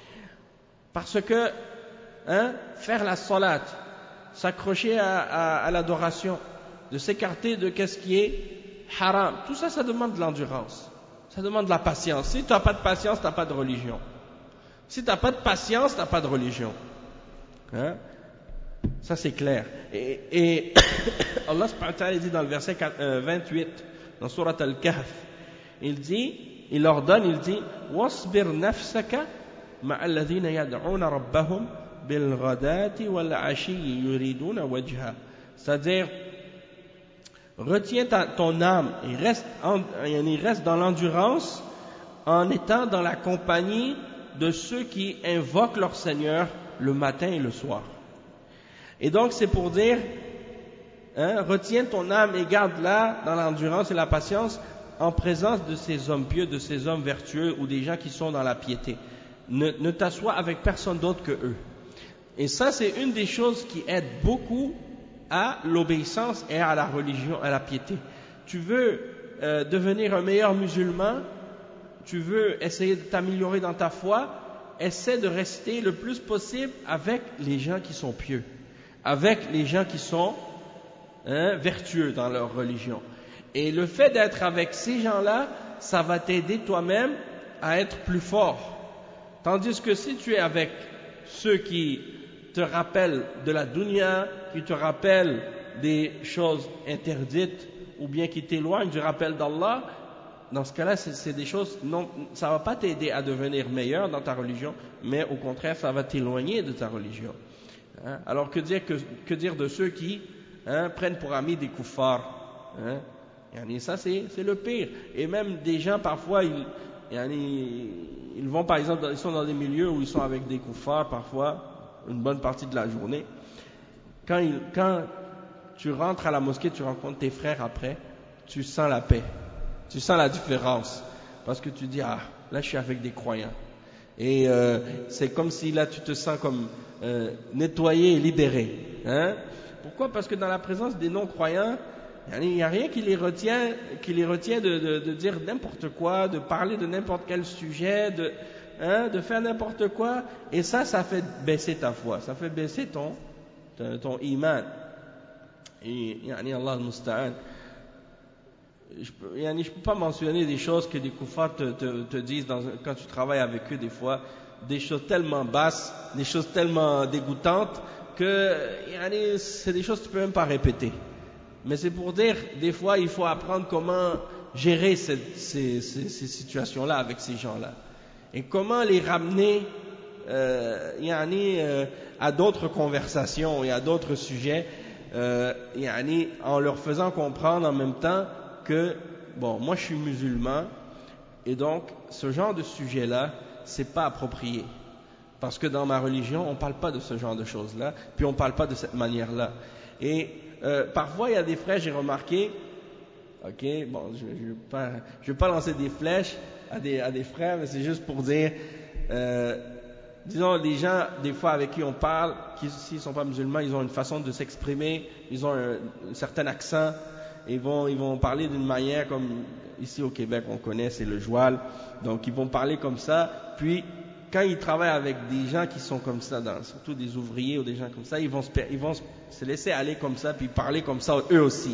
Parce que hein, faire la salat, s'accrocher à, à, à l'adoration, de s'écarter de qu'est-ce qui est haram, tout ça, ça demande de l'endurance, ça demande de la patience. Si tu n'as pas de patience, tu n'as pas de religion. Si tu n'as pas de patience, tu n'as pas de religion. Hein? Ça c'est clair. Et, et Allah subhanahu wa ta'ala dit dans le verset vingt-huit, dans Surat Al-Kahf, il dit, il ordonne, il dit « Wasbir nafsaka » مع الذين يدعون ربهم بالغداة والعشي يريدون وجهه. C'est-à-dire, retiens ta, ton âme et reste, en, et reste dans l'endurance en étant dans la compagnie de ceux qui invoquent leur Seigneur le matin et le soir. Et donc c'est pour dire, hein, retiens ton âme et garde-la dans l'endurance et la patience en présence de ces hommes pieux, de ces hommes vertueux ou des gens qui sont dans la piété. Ne, ne t'assois avec personne d'autre que eux. Et ça, c'est une des choses qui aide beaucoup à l'obéissance et à la religion, à la piété. Tu veux euh, devenir un meilleur musulman, tu veux essayer de t'améliorer dans ta foi, essaie de rester le plus possible avec les gens qui sont pieux, avec les gens qui sont hein, vertueux dans leur religion. Et le fait d'être avec ces gens-là, ça va t'aider toi-même à être plus fort. Tandis que si tu es avec ceux qui te rappellent de la dunya, qui te rappellent des choses interdites, ou bien qui t'éloignent du rappel d'Allah, dans ce cas-là, c'est, c'est des choses, non, ça ne va pas t'aider à devenir meilleur dans ta religion, mais au contraire, ça va t'éloigner de ta religion. Hein? Alors que dire, que, que dire de ceux qui hein, prennent pour amis des kuffars hein? Et ça, c'est, c'est le pire. Et même des gens, parfois, ils... Ils vont par exemple, ils sont dans des milieux où ils sont avec des kuffars parfois, une bonne partie de la journée. Quand, ils, quand tu rentres à la mosquée, tu rencontres tes frères après, tu sens la paix, tu sens la différence. Parce que tu dis, ah, là je suis avec des croyants. Et euh, c'est comme si là tu te sens comme euh, nettoyé et libéré. Hein? Pourquoi? Parce que dans la présence des non-croyants, il n'y a rien qui les retient, qui les retient de, de, de dire n'importe quoi, de parler de n'importe quel sujet, de, hein, de faire n'importe quoi. Et ça, ça fait baisser ta foi, ça fait baisser ton, ton, ton iman. Et yani Allah al-Musta'an. je peux, yani, je peux pas mentionner des choses que des koufars te, te, te disent dans, quand tu travailles avec eux des fois, des choses tellement basses, des choses tellement dégoûtantes que yani, c'est des choses que tu peux même pas répéter. Mais c'est pour dire, des fois, il faut apprendre comment gérer cette, ces, ces, ces situations-là avec ces gens-là. Et comment les ramener euh, yani, euh, à d'autres conversations et à d'autres sujets, euh, yani, en leur faisant comprendre en même temps que, bon, moi je suis musulman, et donc ce genre de sujet-là, c'est pas approprié. Parce que dans ma religion, on ne parle pas de ce genre de choses-là, puis on ne parle pas de cette manière-là. Et euh, parfois, il y a des frères, j'ai remarqué, ok, bon, je ne vais, vais pas lancer des flèches à des, à des frères, mais c'est juste pour dire, euh, disons, les gens, des fois, avec qui on parle, qui, s'ils ne sont pas musulmans, ils ont une façon de s'exprimer, ils ont un, un certain accent, et ils vont, ils vont parler d'une manière comme ici au Québec, on connaît, c'est le joual, donc ils vont parler comme ça, puis quand ils travaillent avec des gens qui sont comme ça, dans, surtout des ouvriers ou des gens comme ça, ils vont, se, ils vont se laisser aller comme ça, puis parler comme ça eux aussi.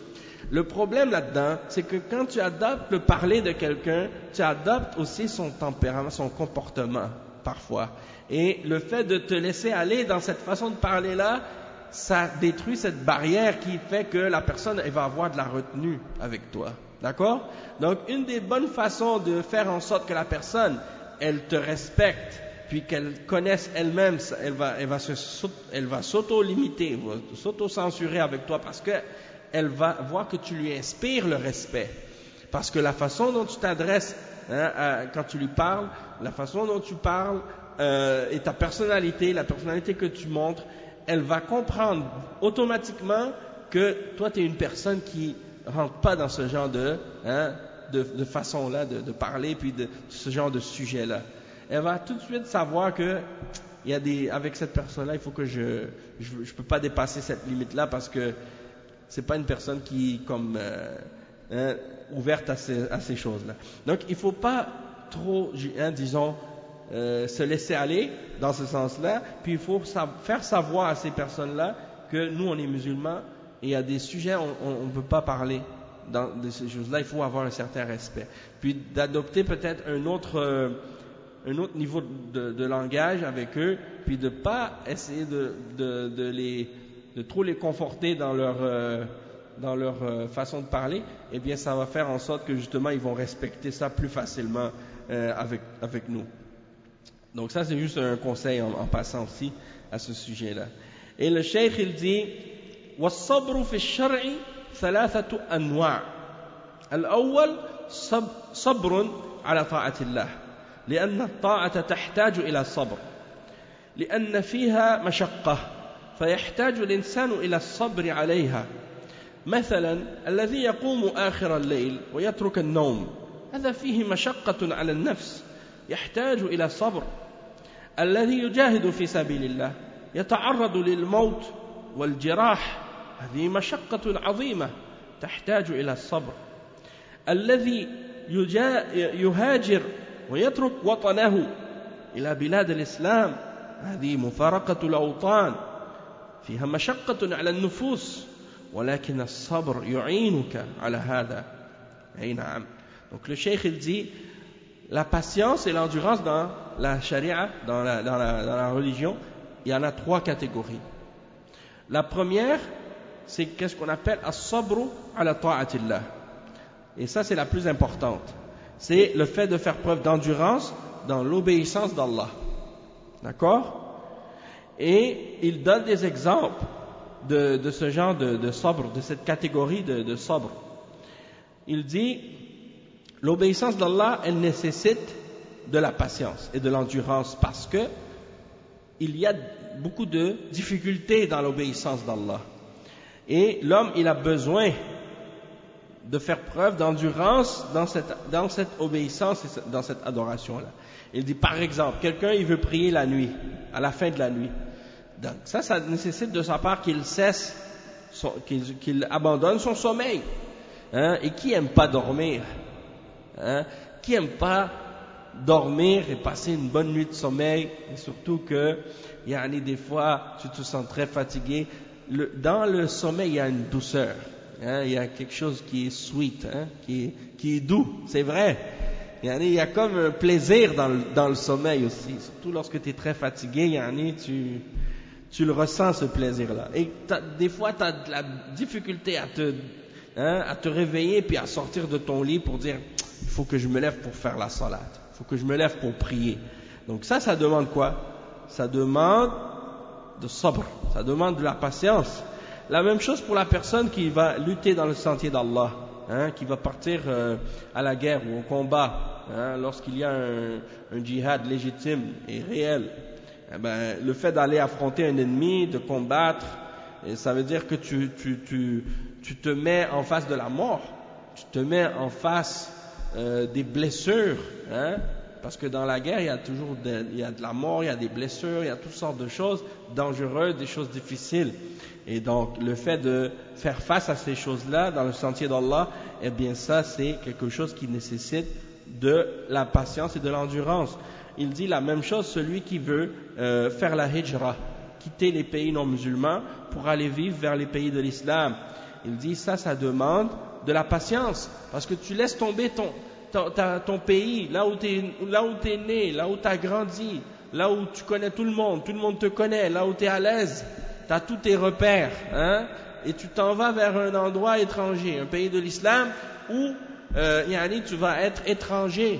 Le problème là-dedans, c'est que quand tu adoptes le parler de quelqu'un, tu adoptes aussi son tempérament, son comportement, parfois. Et le fait de te laisser aller dans cette façon de parler-là, ça détruit cette barrière qui fait que la personne, elle va avoir de la retenue avec toi. D'accord? Donc, une des bonnes façons de faire en sorte que la personne, elle te respecte, puis qu'elle connaisse elle-même, elle va, elle va se, elle va s'auto-limiter, s'auto-censurer avec toi, parce que elle va voir que tu lui inspires le respect. Parce que la façon dont tu t'adresses, hein, à, quand tu lui parles, la façon dont tu parles, euh, et ta personnalité, la personnalité que tu montres, elle va comprendre automatiquement que toi, tu es une personne qui rentre pas dans ce genre de, hein, de, de façon-là de, de parler, puis de ce genre de sujet-là. Elle va tout de suite savoir que il y a des, avec cette personne-là, il faut que je, je, je peux pas dépasser cette limite-là parce que c'est pas une personne qui est comme euh, hein, ouverte à ces, à ces choses-là. Donc, il faut pas trop, hein, disons, euh, se laisser aller dans ce sens-là. Puis, il faut faire savoir à ces personnes-là que nous, on est musulmans et il y a des sujets on ne peut pas parler dans de ces choses-là. Il faut avoir un certain respect. Puis, d'adopter peut-être un autre, euh, un autre niveau de, de langage avec eux, puis de pas essayer de, de, de les de trop les conforter dans leur, euh, dans leur euh, façon de parler, eh bien ça va faire en sorte que justement ils vont respecter ça plus facilement euh, avec, avec nous. Donc ça c'est juste un conseil en, en passant aussi à ce sujet-là. Et le cheikh il dit وَالصَّبْرُ فِي الشَّرْعِ ثَلَاثَةُ أَنْوَاعٍ الأول صبر على طاعة الله لأن الطاعة تحتاج إلى صبر لأن فيها مشقة فيحتاج الإنسان إلى الصبر عليها. مثلا الذي يقوم آخر الليل ويترك النوم هذا فيه مشقة على النفس يحتاج إلى صبر. الذي يجاهد في سبيل الله يتعرض للموت والجراح هذه مشقة عظيمة تحتاج إلى الصبر. الذي يهاجر ويترك وطنه إلى بلاد الإسلام هذه مفارقة الأوطان فيها مشقة على النفوس ولكن الصبر يعينك على هذا. أي نعم. Donc le cheikh il dit la patience et l'endurance dans la charia, dans la, dans la, dans la religion, il y en a trois catégories. La première, c'est qu'est-ce qu'on appelle as-sabru ala ta'atillah. Et ça c'est la plus importante. C'est le fait de faire preuve d'endurance dans l'obéissance d'Allah. D'accord? Et il donne des exemples de, de ce genre de, de sabr, de cette catégorie de, de sabr. Il dit, l'obéissance d'Allah, elle nécessite de la patience et de l'endurance parce que il y a beaucoup de difficultés dans l'obéissance d'Allah. Et l'homme, il a besoin de faire preuve d'endurance dans cette, dans cette obéissance et dans cette adoration-là. Il dit par exemple, quelqu'un il veut prier la nuit, à la fin de la nuit. Donc ça, ça nécessite de sa part qu'il cesse, son, qu'il, qu'il abandonne son sommeil. Hein? Et qui aime pas dormir? Hein? Qui aime pas dormir et passer une bonne nuit de sommeil? Et surtout que, il y a des fois, tu te sens très fatigué. Le, dans le sommeil, il y a une douceur. hein, il y a quelque chose qui est sweet, hein, qui est, qui est doux, c'est vrai. Il y a comme un plaisir dans le, dans le sommeil aussi, surtout lorsque tu es très fatigué, tu, tu le ressens ce plaisir-là. Et des fois, tu as de la difficulté à te, hein, à te réveiller puis à sortir de ton lit pour dire il faut que je me lève pour faire la salade, il faut que je me lève pour prier. Donc ça, ça demande quoi? Ça demande de sabr, ça demande de la patience. La même chose pour la personne qui va lutter dans le sentier d'Allah, hein, qui va partir euh, à la guerre ou au combat. Hein, lorsqu'il y a un, un djihad légitime et réel, eh ben, le fait d'aller affronter un ennemi, de combattre, et ça veut dire que tu, tu, tu, tu te mets en face de la mort, tu te mets en face euh, des blessures, hein, parce que dans la guerre, il y a toujours de, il y a de la mort, il y a des blessures, il y a toutes sortes de choses dangereuses, des choses difficiles. Et donc, le fait de faire face à ces choses-là dans le sentier d'Allah, eh bien ça, c'est quelque chose qui nécessite de la patience et de l'endurance. Il dit la même chose, celui qui veut euh, faire la hijra, quitter les pays non musulmans pour aller vivre vers les pays de l'islam. Il dit ça, ça demande de la patience, parce que tu laisses tomber ton, ton, ta, ton pays, là où tu es, là où tu es né, là où tu as grandi, là où tu connais tout le monde, tout le monde te connaît, là où tu es à l'aise, tu as tous tes repères, hein, et tu t'en vas vers un endroit étranger, un pays de l'islam où Euh, yani, tu vas être étranger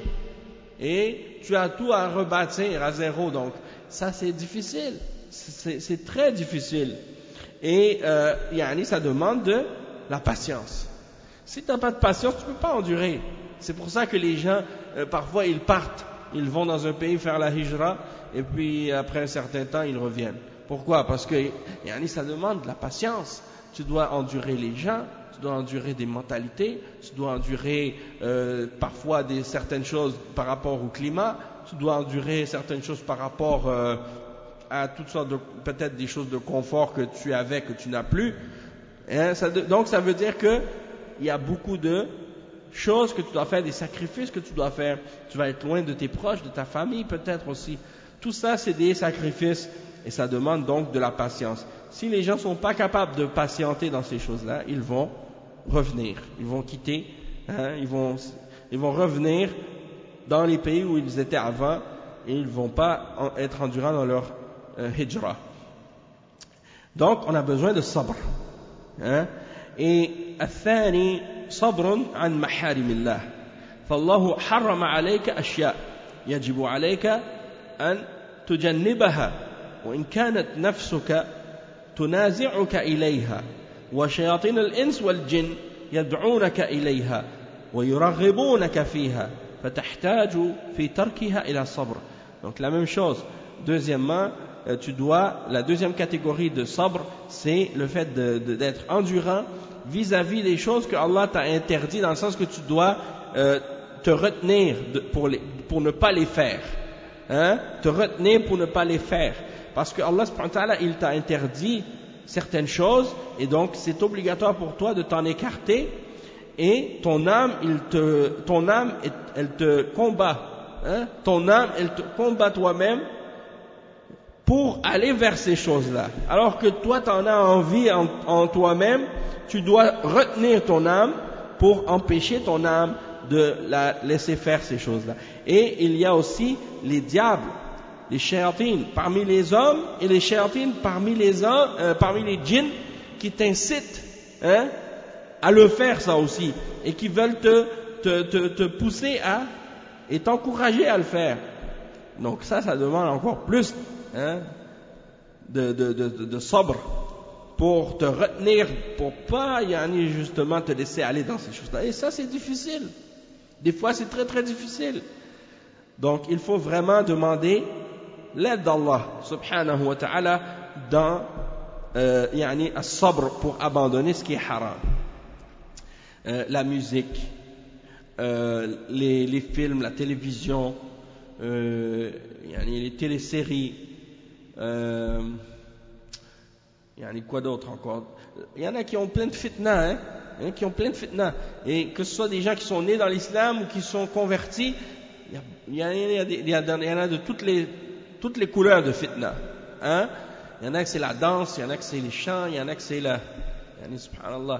et tu as tout à rebâtir à zéro. Donc ça c'est difficile, c'est, c'est très difficile. Et euh, yani, ça demande de la patience. Si tu n'as pas de patience, tu ne peux pas endurer. C'est pour ça que les gens, euh, parfois ils partent, ils vont dans un pays faire la hijra et puis après un certain temps ils reviennent. Pourquoi? Parce que yani, ça demande de la patience. Tu dois endurer les gens, tu dois endurer des mentalités, tu dois endurer euh, parfois des, certaines choses par rapport au climat, tu dois endurer certaines choses par rapport euh, à toutes sortes de, peut-être des choses de confort que tu avais, que tu n'as plus. Hein, ça, donc ça veut dire que il y a beaucoup de choses que tu dois faire, des sacrifices que tu dois faire. Tu vas être loin de tes proches, de ta famille peut-être aussi. Tout ça c'est des sacrifices et ça demande donc de la patience. Si les gens ne sont pas capables de patienter dans ces choses-là, ils vont revenir, ils vont quitter, hein, ils, vont, ils vont revenir dans les pays où ils étaient avant et ils ne vont pas en, être endurants dans leur euh, hijra. Donc on a besoin de sabr. Hein, et الثاني صبر عن محارم الله فالله حرم عليك أشياء يجب عليك أن تجنبها وإن كانت نفسك تنازعك إليها وشياطين الإنس والجن يدعونك إليها ويرغبونك فيها فتحتاج في تركها إلى صبر. Donc la même chose. Deuxièmement, tu dois, la deuxième catégorie de sabr, c'est le fait de, de, d'être endurant vis-à-vis des choses que Allah t'a interdit, dans le sens que tu dois euh, te retenir de, pour, les, pour ne pas les faire. Hein? Te retenir pour ne pas les faire. Parce que Allah subhanahu wa ta'ala, il t'a interdit certaines choses et donc c'est obligatoire pour toi de t'en écarter et ton âme, il te, ton âme, elle te combat. Hein? Ton âme, elle te combat toi-même pour aller vers ces choses-là. Alors que toi, tu en as envie en, en toi-même, tu dois retenir ton âme pour empêcher ton âme de la laisser faire ces choses-là. Et il y a aussi les diables, les shayatines parmi les hommes et les shayatines parmi les hommes, euh, parmi les djinns qui t'incitent, hein, à le faire ça aussi et qui veulent te, te, te, te pousser à et t'encourager à le faire. Donc ça, ça demande encore plus, hein, de, de, de, de, de sabr pour te retenir, pour pas yani, justement te laisser aller dans ces choses-là. Et ça, c'est difficile. Des fois, c'est très très difficile. Donc, il faut vraiment demander l'aide d'Allah subhanahu wa ta'ala dans euh, yani, as-sabr pour abandonner ce qui est haram. Euh, la musique, euh, les, les films, la télévision, euh, yani, les téléséries, euh, yani, quoi d'autre encore? Il y en a qui ont plein de fitna, hein? Il y en a qui ont plein de fitna. Et que ce soit des gens qui sont nés dans l'islam ou qui sont convertis, il y, a, il, y a des, il, y a, il y en a de toutes les, toutes les couleurs de fitna. Hein? Il y en a que c'est la danse, il y en a que c'est les chants, il y en a que c'est la... Yani, subhanallah.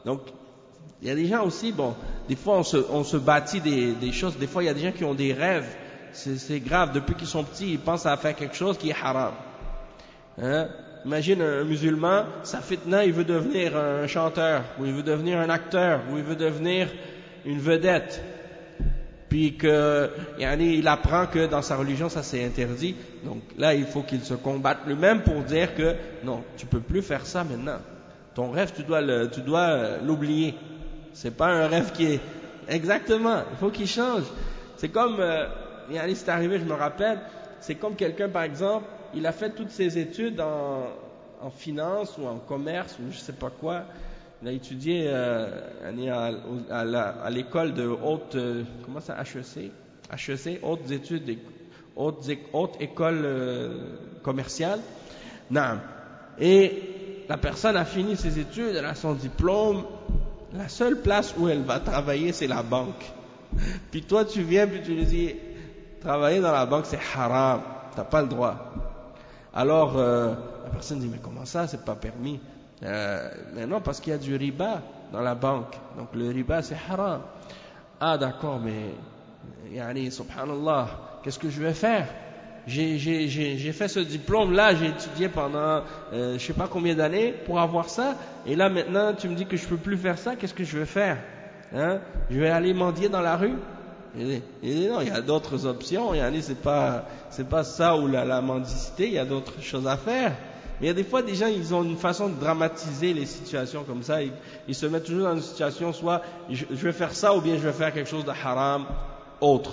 Donc, il y a des gens aussi, bon, des fois on se, on se bâtit des, des choses, des fois il y a des gens qui ont des rêves, c'est, c'est grave, depuis qu'ils sont petits, ils pensent à faire quelque chose qui est haram. Hein? Imagine un musulman, sa fitna, il veut devenir un chanteur, ou il veut devenir un acteur, ou il veut devenir une vedette. Puis que, yani, il apprend que dans sa religion ça c'est interdit. Donc là il faut qu'il se combatte lui-même pour dire que non, tu peux plus faire ça maintenant. Ton rêve tu dois le, tu dois l'oublier. C'est pas un rêve qui est exactement. Il faut qu'il change. C'est comme, euh, yani, c'est arrivé, je me rappelle. C'est comme quelqu'un par exemple, il a fait toutes ses études en, en finance ou en commerce ou je sais pas quoi. Il a étudié euh, à, à, à l'école de haute, euh, comment ça, H E C, H E C, hautes études, haute, haute école euh, commerciale. Non. Et la personne a fini ses études, elle a son diplôme. La seule place où elle va travailler, c'est la banque. Puis toi, tu viens, puis tu lui dis, travailler dans la banque, c'est haram, t'as pas le droit. Alors, euh, la personne dit, mais comment ça, c'est pas permis? Euh, mais non, parce qu'il y a du riba dans la banque. Donc le riba c'est haram. Ah d'accord, mais yani, subhanallah, qu'est-ce que je vais faire? J'ai, j'ai, j'ai, j'ai fait ce diplôme-là, j'ai étudié pendant euh, je sais pas combien d'années pour avoir ça, et là maintenant tu me dis que je peux plus faire ça, qu'est-ce que je vais faire? Hein? Je vais aller mendier dans la rue? Il dit, il dit non, il y a d'autres options, yani, c'est pas, c'est pas ça ou la, la mendicité, il y a d'autres choses à faire. Mais il y a des fois, des gens, ils ont une façon de dramatiser les situations comme ça. Ils, ils se mettent toujours dans une situation, soit je, je vais faire ça ou bien je vais faire quelque chose de haram autre.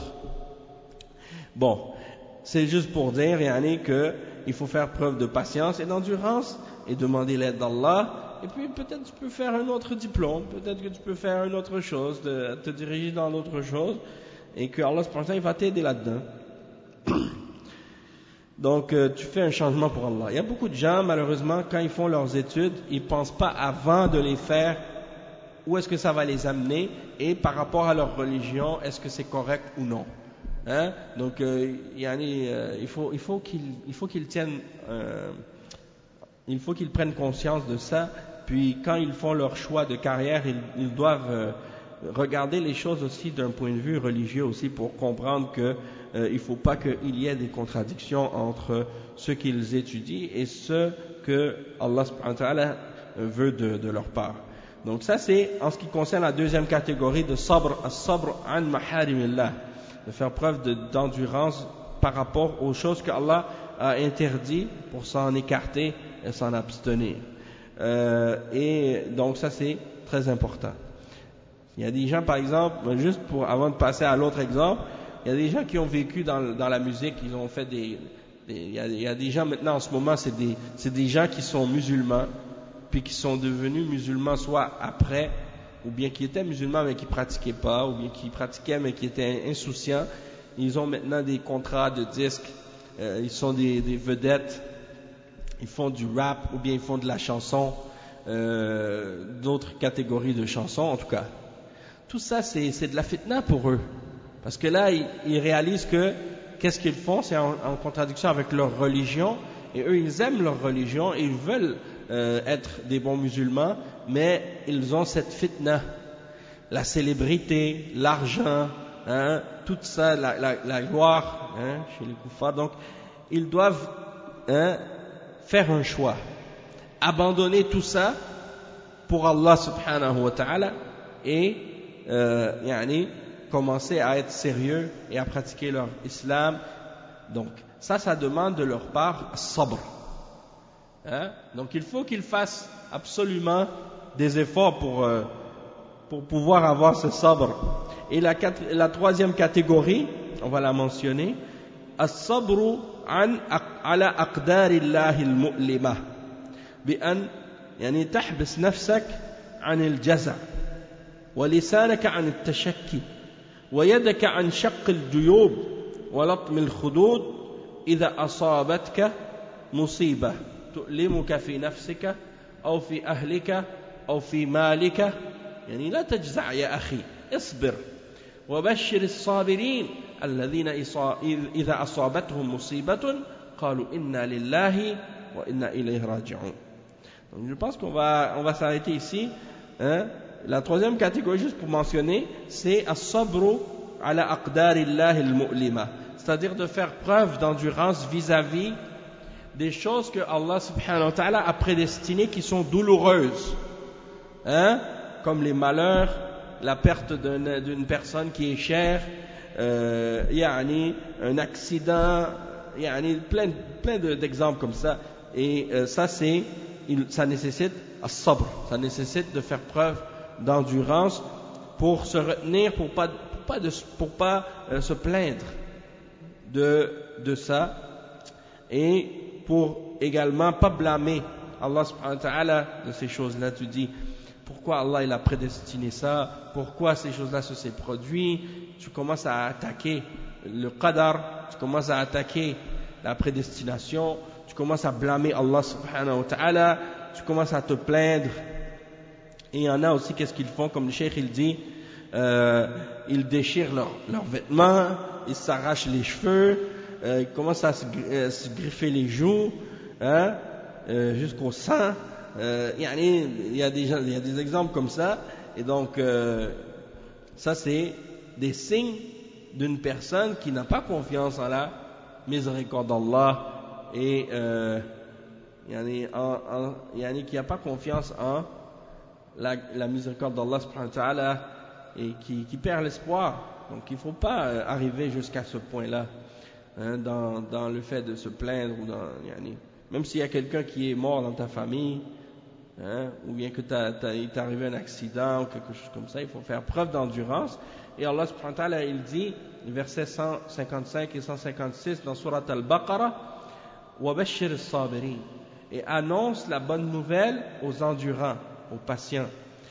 Bon, c'est juste pour dire, yani, que il faut faire preuve de patience et d'endurance et demander l'aide d'Allah. Et puis peut-être tu peux faire un autre diplôme, peut-être que tu peux faire une autre chose, de, te diriger dans l'autre chose, et que Allah subhanahu wa ta'ala, il va t'aider là-dedans. Donc, euh, tu fais un changement pour Allah. Il y a beaucoup de gens, malheureusement, quand ils font leurs études, ils ne pensent pas avant de les faire où est-ce que ça va les amener et par rapport à leur religion, est-ce que c'est correct ou non. Hein? Donc, euh, yani, euh, il faut, il faut qu'ils, il faut qu'ils tiennent, euh, il faut qu'ils prennent conscience de ça. Puis, quand ils font leur choix de carrière, ils, ils doivent euh, regarder les choses aussi d'un point de vue religieux aussi pour comprendre que Euh, il ne faut pas qu'il y ait des contradictions entre ce qu'ils étudient et ce que Allah subhanahu wa ta'ala veut de, de leur part. Donc ça c'est en ce qui concerne la deuxième catégorie de sabr, as-sabr an maharimillah, de faire preuve de, d'endurance par rapport aux choses que Allah a interdit pour s'en écarter et s'en abstenir. Euh, et donc ça c'est très important. Il y a des gens par exemple, juste pour avant de passer à l'autre exemple, il y a des gens qui ont vécu dans, dans la musique, ils ont fait des, des il, y a, il y a des gens maintenant en ce moment, c'est des, c'est des gens qui sont musulmans, puis qui sont devenus musulmans soit après, ou bien qui étaient musulmans mais qui pratiquaient pas, ou bien qui pratiquaient mais qui étaient insouciants. Ils ont maintenant des contrats de disques, euh, ils sont des, des vedettes, ils font du rap, ou bien ils font de la chanson, euh, d'autres catégories de chansons en tout cas. Tout ça c'est, c'est de la fitna pour eux. Parce que là, ils, ils réalisent que qu'est-ce qu'ils font, c'est en, en contradiction avec leur religion. Et eux, ils aiment leur religion et ils veulent euh, être des bons musulmans, mais ils ont cette fitna, la célébrité, l'argent, hein, tout ça, la, la, la gloire hein, chez les koufars. Donc, ils doivent hein, faire un choix, abandonner tout ça pour Allah subhanahu wa ta'ala et euh, yani, commencer à être sérieux et à pratiquer leur islam. Donc ça, ça demande de leur part sabr. Hein? Donc il faut qu'ils fassent absolument des efforts pour, euh, pour pouvoir avoir ce sabr. Et la, la troisième catégorie, on va la mentionner, as-sabru an ala aqdarillahi al-mu'lima bi an yani tahbis nafsak an al-jaza wa lisanaka an al-tashakki ويدك عن شق الجيوب ولطم الخدود إذا أصابتك مصيبة تؤلمك في نفسك أو في أهلك أو في مالك يعني لا تجزع يا أخي اصبر وبشر الصابرين الذين إذا أصابتهم مصيبة قالوا إنا لله وإنا إليه راجعون. Donc je pense qu'on va, on va s'arrêter ici hein, la troisième catégorie, juste pour mentionner, c'est as-sabru ala aqdarillahi al-mu'lima, c'est-à-dire de faire preuve d'endurance vis-à-vis des choses que Allah subhanahu wa ta'ala a prédestinées qui sont douloureuses, hein, comme les malheurs, la perte d'une, d'une personne qui est chère, euh, yani, un accident, yani, plein, plein de, d'exemples comme ça. Et euh, ça, c'est, il, ça nécessite as-sabr, ça nécessite de faire preuve d'endurance pour se retenir, pour pas, pour pas, de, pour pas euh, se plaindre de, de ça, et pour également pas blâmer Allah subhanahu wa ta'ala de ces choses-là. Tu dis, pourquoi Allah il a prédestiné ça, pourquoi ces choses-là se sont produites, tu commences à attaquer le qadar, tu commences à attaquer la prédestination, tu commences à blâmer Allah subhanahu wa ta'ala, tu commences à te plaindre. Et il y en a aussi, qu'est-ce qu'ils font, comme le cheikh il dit, euh, ils déchirent leurs leur vêtements, ils s'arrachent les cheveux, euh, ils commencent à se, euh, se griffer les joues, hein, euh, jusqu'au sang. Euh, il y a des gens, il y a des exemples comme ça, et donc euh, ça c'est des signes d'une personne qui n'a pas confiance en la miséricorde d'Allah, et euh, il y a qui n'a pas confiance en la, la miséricorde d'Allah subhanahu wa ta'ala, et qui, qui perd l'espoir. Donc il ne faut pas euh, arriver jusqu'à ce point-là, hein, dans, dans le fait de se plaindre, ou dans, yani, même s'il y a quelqu'un qui est mort dans ta famille, hein, ou bien que t'as, t'as, il t'est arrivé un accident ou quelque chose comme ça, il faut faire preuve d'endurance. Et Allah subhanahu wa ta'ala, il dit, versets cent cinquante-cinq et cent cinquante-six dans Surat Al-Baqarah, وَبَشِّرِ الصَّابِرِينَ, et annonce la bonne nouvelle aux endurants, aux patients.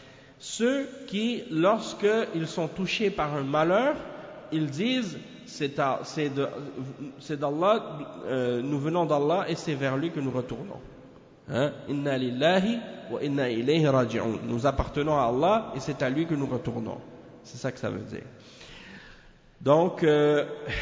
Ceux qui, lorsqu'ils sont touchés par un malheur, ils disent, c'est, à, c'est, de, c'est d'Allah, euh, nous venons d'Allah et c'est vers lui que nous retournons. Hein? Inna lillahi wa inna ilayhi raji'un. Nous appartenons à Allah et c'est à lui que nous retournons. C'est ça que ça veut dire. Donc, euh,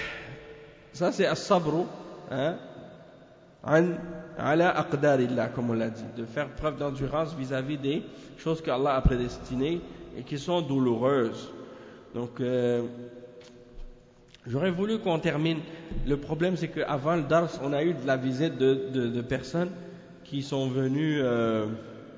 ça c'est as-sabru, hein, an ala aqdarillah, comme on l'a dit, de faire preuve d'endurance vis-à-vis des choses que Allah a prédestinées et qui sont douloureuses. Donc, euh, j'aurais voulu qu'on termine. Le problème, c'est qu'avant le dars, on a eu de la visite de, de, de personnes qui sont venues euh,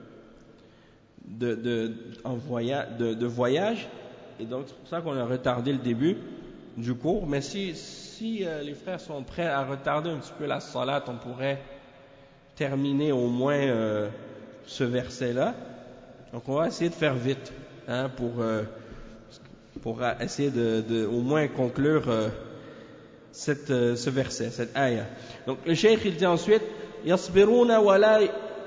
de, de, en voyage, de, de voyage, et donc c'est pour ça qu'on a retardé le début du cours. Mais si, si euh, les frères sont prêts à retarder un petit peu la salat, on pourrait terminer au moins euh, ce verset-là. Donc on va essayer de faire vite, hein, pour, euh, pour essayer de, de au moins conclure euh, cette, euh, ce verset, cette ayah. Donc le cheikh il dit ensuite, يصبرون ولا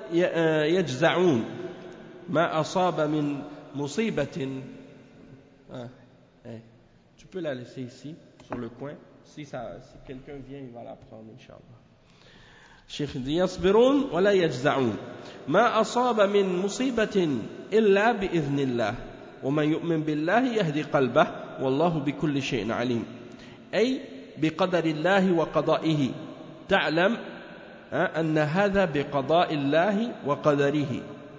يجزعون ما أصاب من مصيبة. Ah, hey, tu peux la laisser ici sur le coin, si, ça, si quelqu'un vient il va la prendre Inch'Allah. الشيخ dit يصبرون ولا يجزعون ما أصاب من مصيبة إلا بإذن الله ومن يؤمن بالله يهدي قلبه والله بكل شيء عليم. أي بقدر الله وقضائه تعلم أن هذا بقضاء الله وقدره.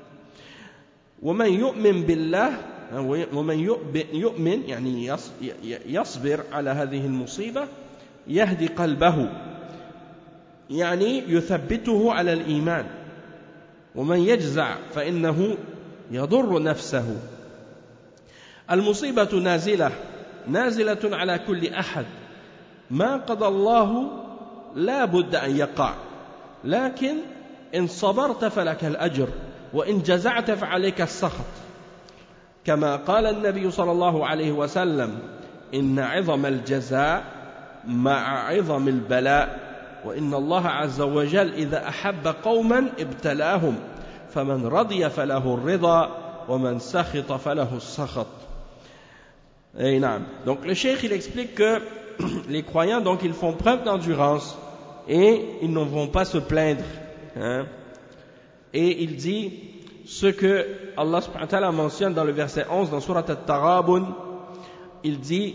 ومن يؤمن بالله ومن يؤمن يعني يصبر على هذه المصيبة يهدي قلبه يعني يثبته على الإيمان. ومن يجزع فإنه يضر نفسه. المصيبة نازلة نازلة على كل أحد ما قضى الله لا بد أن يقع لكن إن صبرت فلك الأجر وإن جزعت فعليك السخط كما قال النبي صلى الله عليه وسلم إن عظم الجزاء مع عظم البلاء وإن الله عز وجل إذا أحب قوما ابتلاهم فمن رضي فله الرضا ومن سخط فله السخط. Et non. Donc le cheikh il explique que les croyants donc ils font preuve d'endurance et ils ne vont pas se plaindre, hein. Et il dit ce que Allah subhanahu wa ta'ala mentionne dans le verset onze dans Surat At-Taghabun. Il dit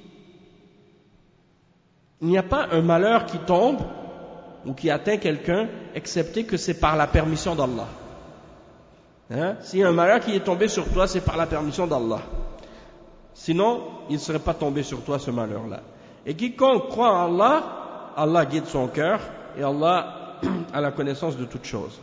il n'y a pas un malheur qui tombe ou qui atteint quelqu'un excepté que c'est par la permission d'Allah. Hein? S'il y a un malheur qui est tombé sur toi, c'est par la permission d'Allah. Sinon, il ne serait pas tombé sur toi ce malheur-là. Et quiconque croit en Allah, Allah guide son cœur et Allah a la connaissance de toutes choses.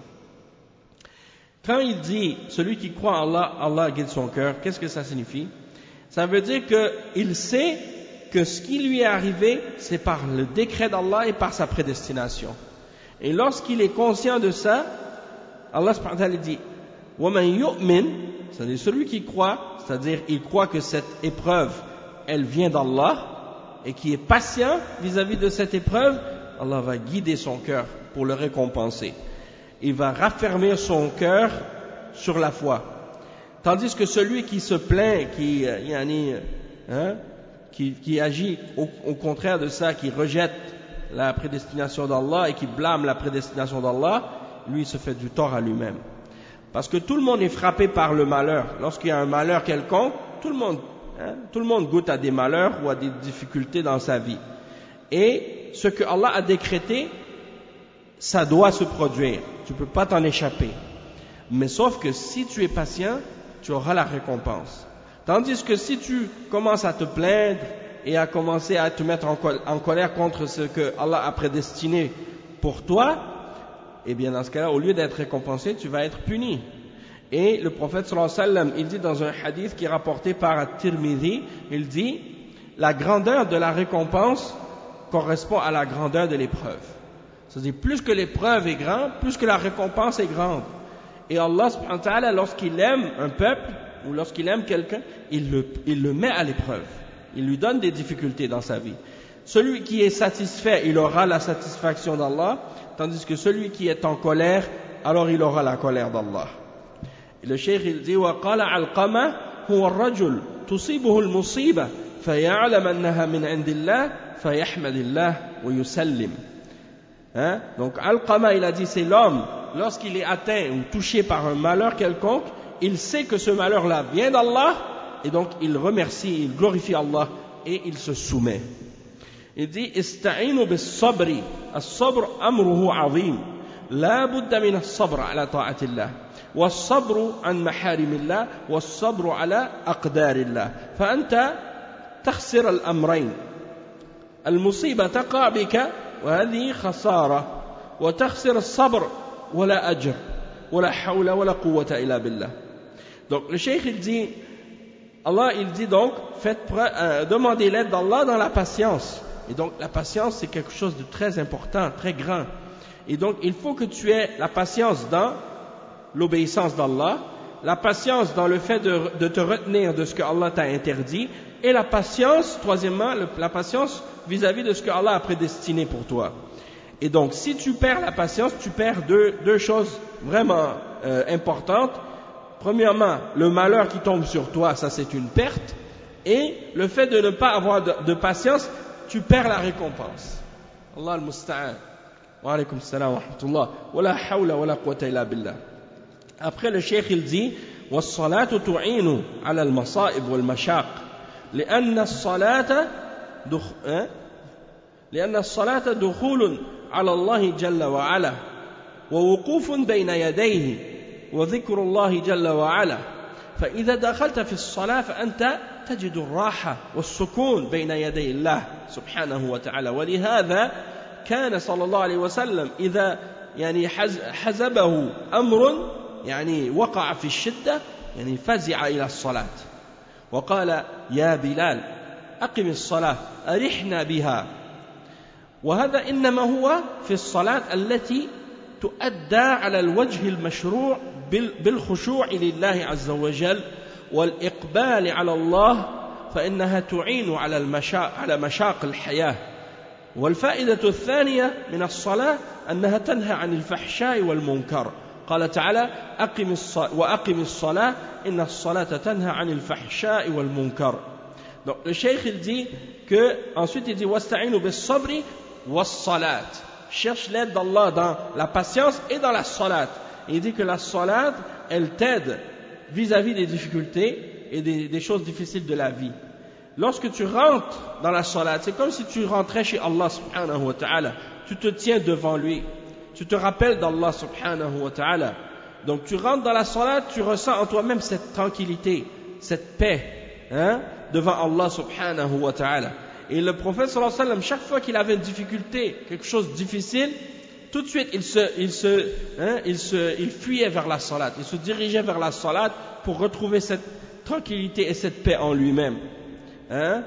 Quand il dit celui qui croit en Allah, Allah guide son cœur, qu'est-ce que ça signifie? Ça veut dire qu'il sait que ce qui lui est arrivé, c'est par le décret d'Allah et par sa prédestination. Et lorsqu'il est conscient de ça, Allah subhanahu wa ta'ala dit وَمَنْ يُؤْمِنْ, c'est-à-dire celui qui croit, c'est-à-dire il croit que cette épreuve, elle vient d'Allah, et qui est patient vis-à-vis de cette épreuve, Allah va guider son cœur pour le récompenser. Il va raffermir son cœur sur la foi. Tandis que celui qui se plaint, qui, yani, hein, qui, qui agit au, au contraire de ça, qui rejette la prédestination d'Allah et qui blâme la prédestination d'Allah, lui il se fait du tort à lui-même. Parce que tout le monde est frappé par le malheur. Lorsqu'il y a un malheur quelconque, tout le monde, hein, tout le monde goûte à des malheurs ou à des difficultés dans sa vie. Et ce que Allah a décrété, ça doit se produire. Tu ne peux pas t'en échapper. Mais sauf que si tu es patient, tu auras la récompense. Tandis que si tu commences à te plaindre et à commencer à te mettre en, col- en colère contre ce que Allah a prédestiné pour toi, eh bien dans ce cas-là, au lieu d'être récompensé, tu vas être puni. Et le prophète sallallahu alayhi wa sallam, il dit dans un hadith qui est rapporté par At-Tirmidhi, il dit, la grandeur de la récompense correspond à la grandeur de l'épreuve. C'est-à-dire, plus que l'épreuve est grande, plus que la récompense est grande. Et Allah subhanahu wa ta'ala, lorsqu'il aime un peuple, ou lorsqu'il aime quelqu'un, il le, il le met à l'épreuve. Il lui donne des difficultés dans sa vie. Celui qui est satisfait, il aura la satisfaction d'Allah, tandis que celui qui est en colère, alors il aura la colère d'Allah. Et le cheikh il dit وقال علقمة هو الرجل تصيبه المصيبة فيعلم أنها من عند الله فيحمد الله ويسلم. Hein? Donc Alqama il a dit c'est l'homme lorsqu'il est atteint ou touché par un malheur quelconque, il sait que ce malheur-là vient d'Allah et donc il remercie, il glorifie Allah et il se soumet. Il dit استعينوا بالصبر الصبر أمره عظيم لا بد من الصبر على طاعة الله والصبر عن محارم الله والصبر على أقدار الله فأنت تخسر الأمرين المصيبة تقع بك وهذه خسارة وتخسر الصبر ولا أجر ولا حول ولا قوة إلا بالله. Donc le cheikh il dit Allah il dit donc faites euh, demandez l'aide d'Allah dans la patience. Et donc la patience c'est quelque chose de très important, très grand. Et donc il faut que tu aies la patience dans l'obéissance d'Allah, la patience dans le fait de, de te retenir de ce que Allah t'a interdit, et la patience, troisièmement, le, la patience vis-à-vis de ce que Allah a prédestiné pour toi. Et donc si tu perds la patience, tu perds deux, deux choses vraiment euh, importantes. Premièrement, le malheur qui tombe sur toi, ça c'est une perte, et le fait de ne pas avoir de, de patience, tu perds la récompense. Allah al-Musta'an. Wa alaykum salam wa rahmatullah. Wa la hawla wa la quwwata illa billah. Après le cheikh il dit والصلاة تعين على المصائب والمشاق لأن الصلاة دخ... لأن الصلاة دخول على الله جل وعلا ووقوف بين يديه وذكر الله جل وعلا فإذا دخلت في الصلاة فأنت تجد الراحة والسكون بين يدي الله سبحانه وتعالى ولهذا كان صلى الله عليه وسلم إذا يعني حزبه أمر يعني وقع في الشدة يعني فزع إلى الصلاة وقال يا بلال أقم الصلاة أرحنا بها وهذا إنما هو في الصلاة التي تؤدى على الوجه المشروع بالخشوع لله عز وجل والإقبال على الله فإنها تعين على المشاق على مشاق الحياة. والفائدة الثانية من الصلاة أنها تنهى عن الفحشاء والمنكر. قال تعالى أقم الصلاة وأقم الصلاة إن الصلاة تنهى عن الفحشاء والمنكر. Donc le cheikh il dit que ensuite il dit wasta'inu bis-sabri was-salat. Cherche l'aide d'Allah dans la patience et dans la salat. Il dit que la salat elle t'aide vis-à-vis des difficultés et des, des choses difficiles de la vie. Lorsque tu rentres dans la salat, c'est comme si tu rentrais chez Allah subhanahu wa ta'ala. Tu te tiens devant lui. Tu te rappelles d'Allah subhanahu wa ta'ala Donc tu rentres dans la salat, tu ressens en toi-même cette tranquillité, cette paix, hein, devant Allah subhanahu wa ta'ala. Et le prophète sallallahu alayhi wa sallam, chaque fois qu'il avait une difficulté, quelque chose de difficile, tout de suite il se, il se, hein, il se, il fuyait vers la salat, il se dirigeait vers la salat pour retrouver cette tranquillité et cette paix en lui-même. Hein.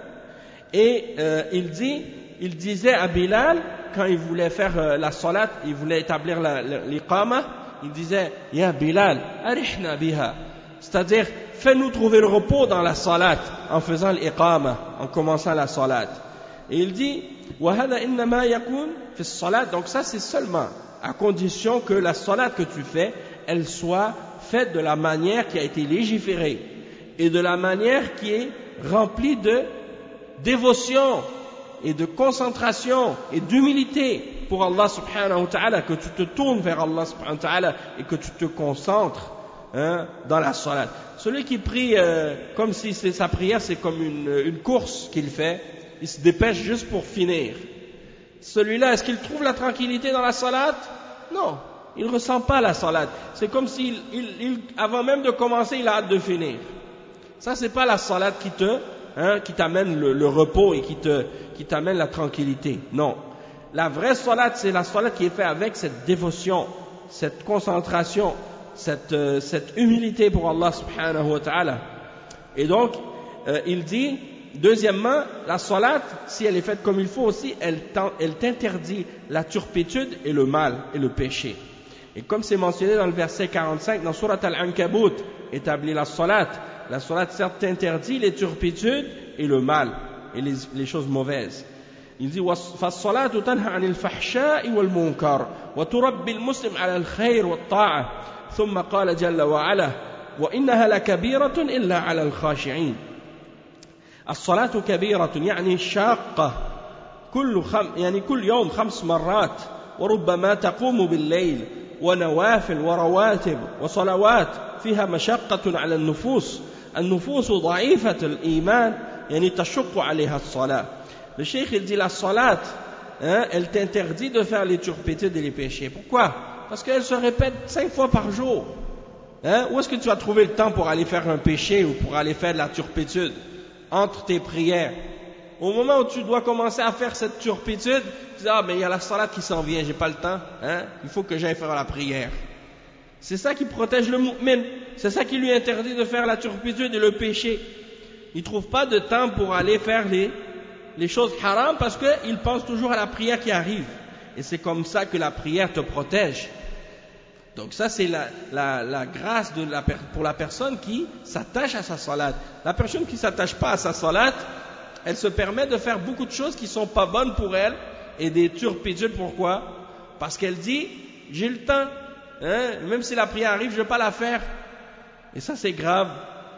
Et euh, il dit, il disait à Bilal, quand il voulait faire euh, la salat, il voulait établir l'iqama, il disait, Ya Bilal, arihna biha. C'est-à-dire, fais-nous trouver le repos dans la salat, en faisant l'iqama, en commençant la salat. Et il dit, وَهَذَا إِنَّمَا يَكُونَ فِي الصَّلَاةِ. Donc ça, c'est seulement à condition que la salat que tu fais, elle soit faite de la manière qui a été légiférée et de la manière qui est remplie de dévotion et de concentration et d'humilité pour Allah subhanahu wa ta'ala, que tu te tournes vers Allah subhanahu wa ta'ala et que tu te concentres, hein, dans la salat. Celui qui prie euh, comme si c'est sa prière, c'est comme une, une course qu'il fait, il se dépêche juste pour finir. Celui-là, est-ce qu'il trouve la tranquillité dans la salat? Non, il ne ressent pas la salat. C'est comme s'il, il, il, avant même de commencer, il a hâte de finir. Ça, c'est pas la salat qui te, hein, qui t'amène le, le repos et qui te, qui t'amène la tranquillité. Non. La vraie salat, c'est la salat qui est faite avec cette dévotion, cette concentration, cette, euh, cette humilité pour Allah subhanahu wa ta'ala. Et donc, euh, il dit, deuxièmement, la salat, si elle est faite comme il faut aussi, elle, elle t'interdit la turpitude et le mal et le péché. Et comme c'est mentionné dans le verset quarante-cinq, dans Surat Al-Ankabut, établit la salat. La salat, certes, t'interdit les turpitudes et le mal et les, les choses mauvaises. Il dit, فَالصَّلَاةُ تَنْهَى عَنِ الْفَحْشَاءِ وَالْمُنكَرِ وَتُرَبِّي الْمُسْلِمْ عَلَى الْخَيْرِ وَالطَّاعَةِ ثم قال جل وعلا وإنها لكبيرة إلا على الخاشعين. الصلاة كبيرة يعني شاقة كل خم يعني كل يوم خمس مرات وربما تقوم بالليل ونوافل ورواتب وصلوات فيها مشقة على النفوس النفوس ضعيفة الإيمان يعني تشق عليها الصلاة. Le cheikh il dit la salat, hein, elle t'interdit de faire les turpitudes et les péchés. Pourquoi? Parce qu'elle se répète cinq fois par jour. Hein? Où est-ce que tu vas trouver le temps pour aller faire un péché ou pour aller faire de la turpitude entre tes prières? Au moment où tu dois commencer à faire cette turpitude, tu dis, ah, mais il y a la salat qui s'en vient, j'ai pas le temps, hein? Il faut que j'aille faire la prière. C'est ça qui protège le mu'min, c'est ça qui lui interdit de faire la turpitude et le péché. Il trouve pas de temps pour aller faire les, les choses haram parce qu'il pense toujours à la prière qui arrive. Et c'est comme ça que la prière te protège. Donc ça, c'est la, la, la grâce de la, pour la personne qui s'attache à sa salat. La personne qui ne s'attache pas à sa salat, elle se permet de faire beaucoup de choses qui ne sont pas bonnes pour elle et des turpitudes. Pourquoi? Parce qu'elle dit, j'ai le temps, hein, même si la prière arrive, je ne vais pas la faire. Et ça, c'est grave.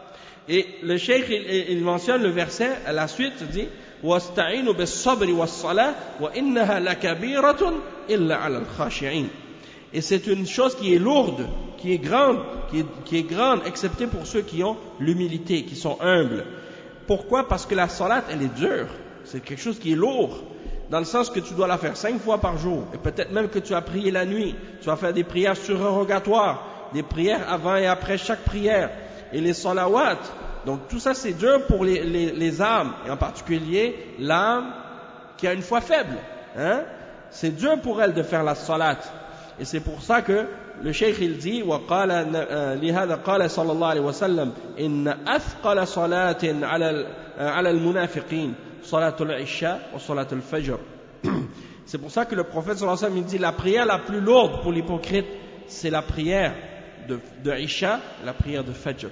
Et le cheikh, il, il mentionne le verset, à la suite, il dit, وَاسْتَعِينُوا بِالصَّبْرِ وَالصَّلَاةِ وَإِنَّهَا لَكَبِيرَةٌ إِلَّا عَلَى الْخَاشِعِينَ. Et c'est une chose qui est lourde, qui est grande, qui est, qui est grande, excepté pour ceux qui ont l'humilité, qui sont humbles. Pourquoi? Parce que la salat, elle est dure. C'est quelque chose qui est lourd, dans le sens que tu dois la faire cinq fois par jour, et peut-être même que tu as prié la nuit, tu vas faire des prières surrogatoires, des prières avant et après chaque prière, et les salawats. Donc tout ça c'est dur pour les, les, les âmes, et en particulier l'âme qui a une foi faible. Hein? C'est dur pour elle de faire la salat. Et c'est pour ça que le cheikh il dit, وقال لهذا قال صلى الله عليه وسلم إن أثقل صلاة على على المنافقين صلاة العشاء وصلاة الفجر. C'est pour ça que le prophète sallallahu alayhi wa sallam il dit la prière la plus lourde pour l'hypocrite, c'est la prière de, de Isha, la prière de Fajr.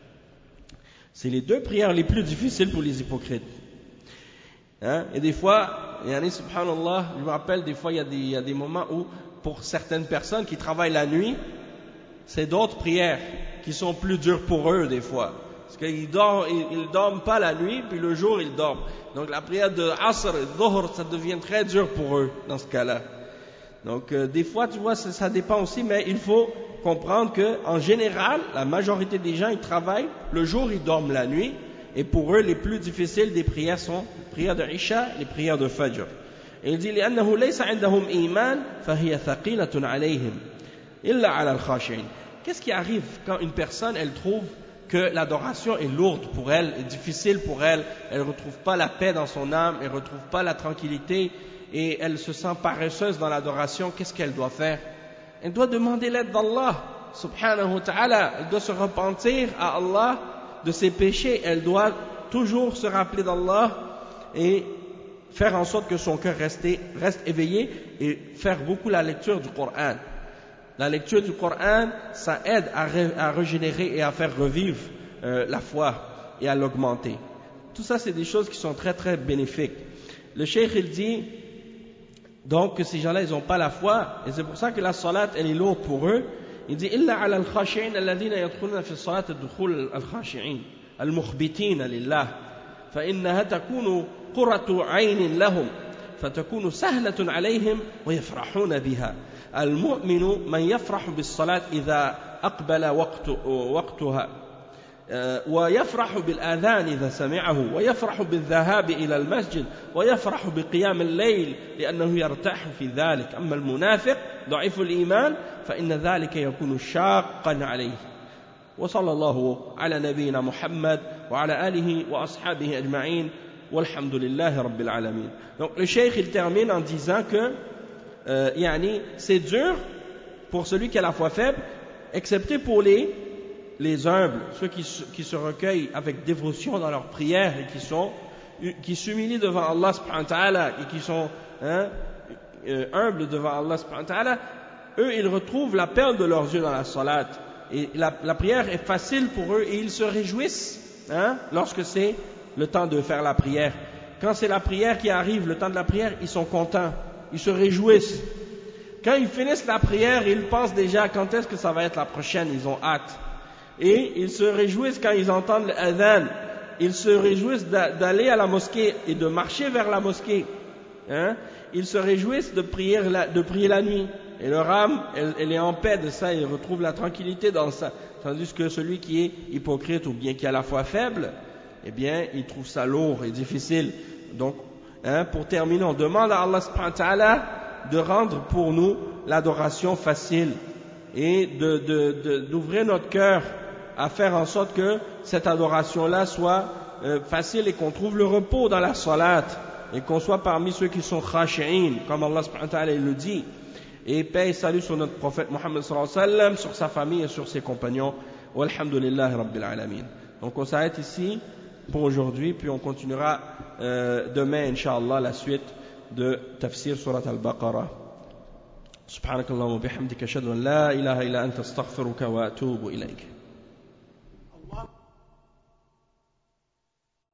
C'est les deux prières les plus difficiles pour les hypocrites. Hein? Et des fois, yani, subhanallah, je me rappelle, des fois, il y a des, il y a des moments où, pour certaines personnes qui travaillent la nuit, c'est d'autres prières qui sont plus dures pour eux, des fois. Parce qu'ils dorment, ils, ils dorment pas la nuit, puis le jour, ils dorment. Donc la prière de Asr et Dhuhr, ça devient très dur pour eux, dans ce cas-là. Donc, euh, des fois, tu vois, ça, ça dépend aussi, mais il faut comprendre que, en général, la majorité des gens, ils travaillent le jour, ils dorment la nuit, et pour eux, les plus difficiles des prières sont les prières de Isha, les prières de Fajr. Et il dit, لأنه ليس عندهم إيمان فهي ثقيلة عليهم إلا على الخاشعين. qu'est-ce qui arrive quand une personne, elle trouve que l'adoration est lourde pour elle, est difficile pour elle, elle ne retrouve pas la paix dans son âme, elle ne retrouve pas la tranquillité et elle se sent paresseuse dans l'adoration, qu'est-ce qu'elle doit faire? Elle doit demander l'aide d'Allah, subhanahu wa ta'ala, elle doit se repentir à Allah de ses péchés, elle doit toujours se rappeler d'Allah et faire en sorte que son cœur reste, reste éveillé et faire beaucoup la lecture du Coran. La lecture du Coran, ça aide à, ré, à régénérer et à faire revivre euh, la foi et à l'augmenter. Tout ça, c'est des choses qui sont très très bénéfiques. Le cheikh, il dit donc que ces gens-là, ils n'ont pas la foi, et c'est pour ça que la salat, elle est lourde pour eux. Il dit إلا على الخاشعين الذين يدخلون في الصلاة الدخول الخاشعين المخبتين لله فإنها تكون قرة عين لهم فتكون سهلة عليهم ويفرحون بها. المؤمن من يفرح بالصلاة إذا أقبل وقت وقتها ويفرح بالآذان إذا سمعه ويفرح بالذهاب إلى المسجد ويفرح بقيام الليل لأنه يرتاح في ذلك. أما المنافق ضعيف الإيمان فإن ذلك يكون شاقا عليه. وصلى الله على نبينا محمد وعلى آله وأصحابه أجمعين والحمد لله رب العالمين. Donc le cheikh il termine en disant que euh, yani, c'est dur pour celui qui a la foi faible, excepté pour les les humbles, ceux qui, qui se recueillent avec dévotion dans leurs prières et qui sont qui s'humilient devant Allah subhanahu wa ta'ala et qui sont hein, euh, humbles devant Allah subhanahu wa ta'ala, eux ils retrouvent la perle de leurs yeux dans la salat et la, la prière est facile pour eux et ils se réjouissent hein, lorsque c'est le temps de faire la prière. Quand c'est la prière qui arrive, le temps de la prière, ils sont contents, ils se réjouissent. Quand ils finissent la prière, ils pensent déjà quand est-ce que ça va être la prochaine, ils ont hâte. Et ils se réjouissent quand ils entendent l'adhan, ils se réjouissent d'aller à la mosquée et de marcher vers la mosquée. Hein? Ils se réjouissent de prier la, de prier la nuit. Et leur âme, elle, elle est en paix de ça, ils retrouvent la tranquillité dans ça. Tandis que celui qui est hypocrite ou bien qui a la foi faible, eh bien, il trouve ça lourd et difficile. Donc, hein, pour terminer, on demande à Allah subhanahu wa ta'ala de rendre pour nous l'adoration facile et de, de, de, d'ouvrir notre cœur à faire en sorte que cette adoration-là soit euh, facile et qu'on trouve le repos dans la salat et qu'on soit parmi ceux qui sont khashi'in, comme Allah subhanahu wa ta'ala le dit. Et paix et salut sur notre prophète Mohammed sallallahu alayhi wa sallam, sur sa famille et sur ses compagnons. Walhamdulillahi rabbil alamin. Donc on s'arrête ici pour aujourd'hui, puis on continuera euh, demain, Inch'Allah, la suite de Tafsir Surat Al-Baqarah. Subhanakallahumma bihamdika ashhadu an la ilaha illa anta astaghfiruka wa atubu ilayk.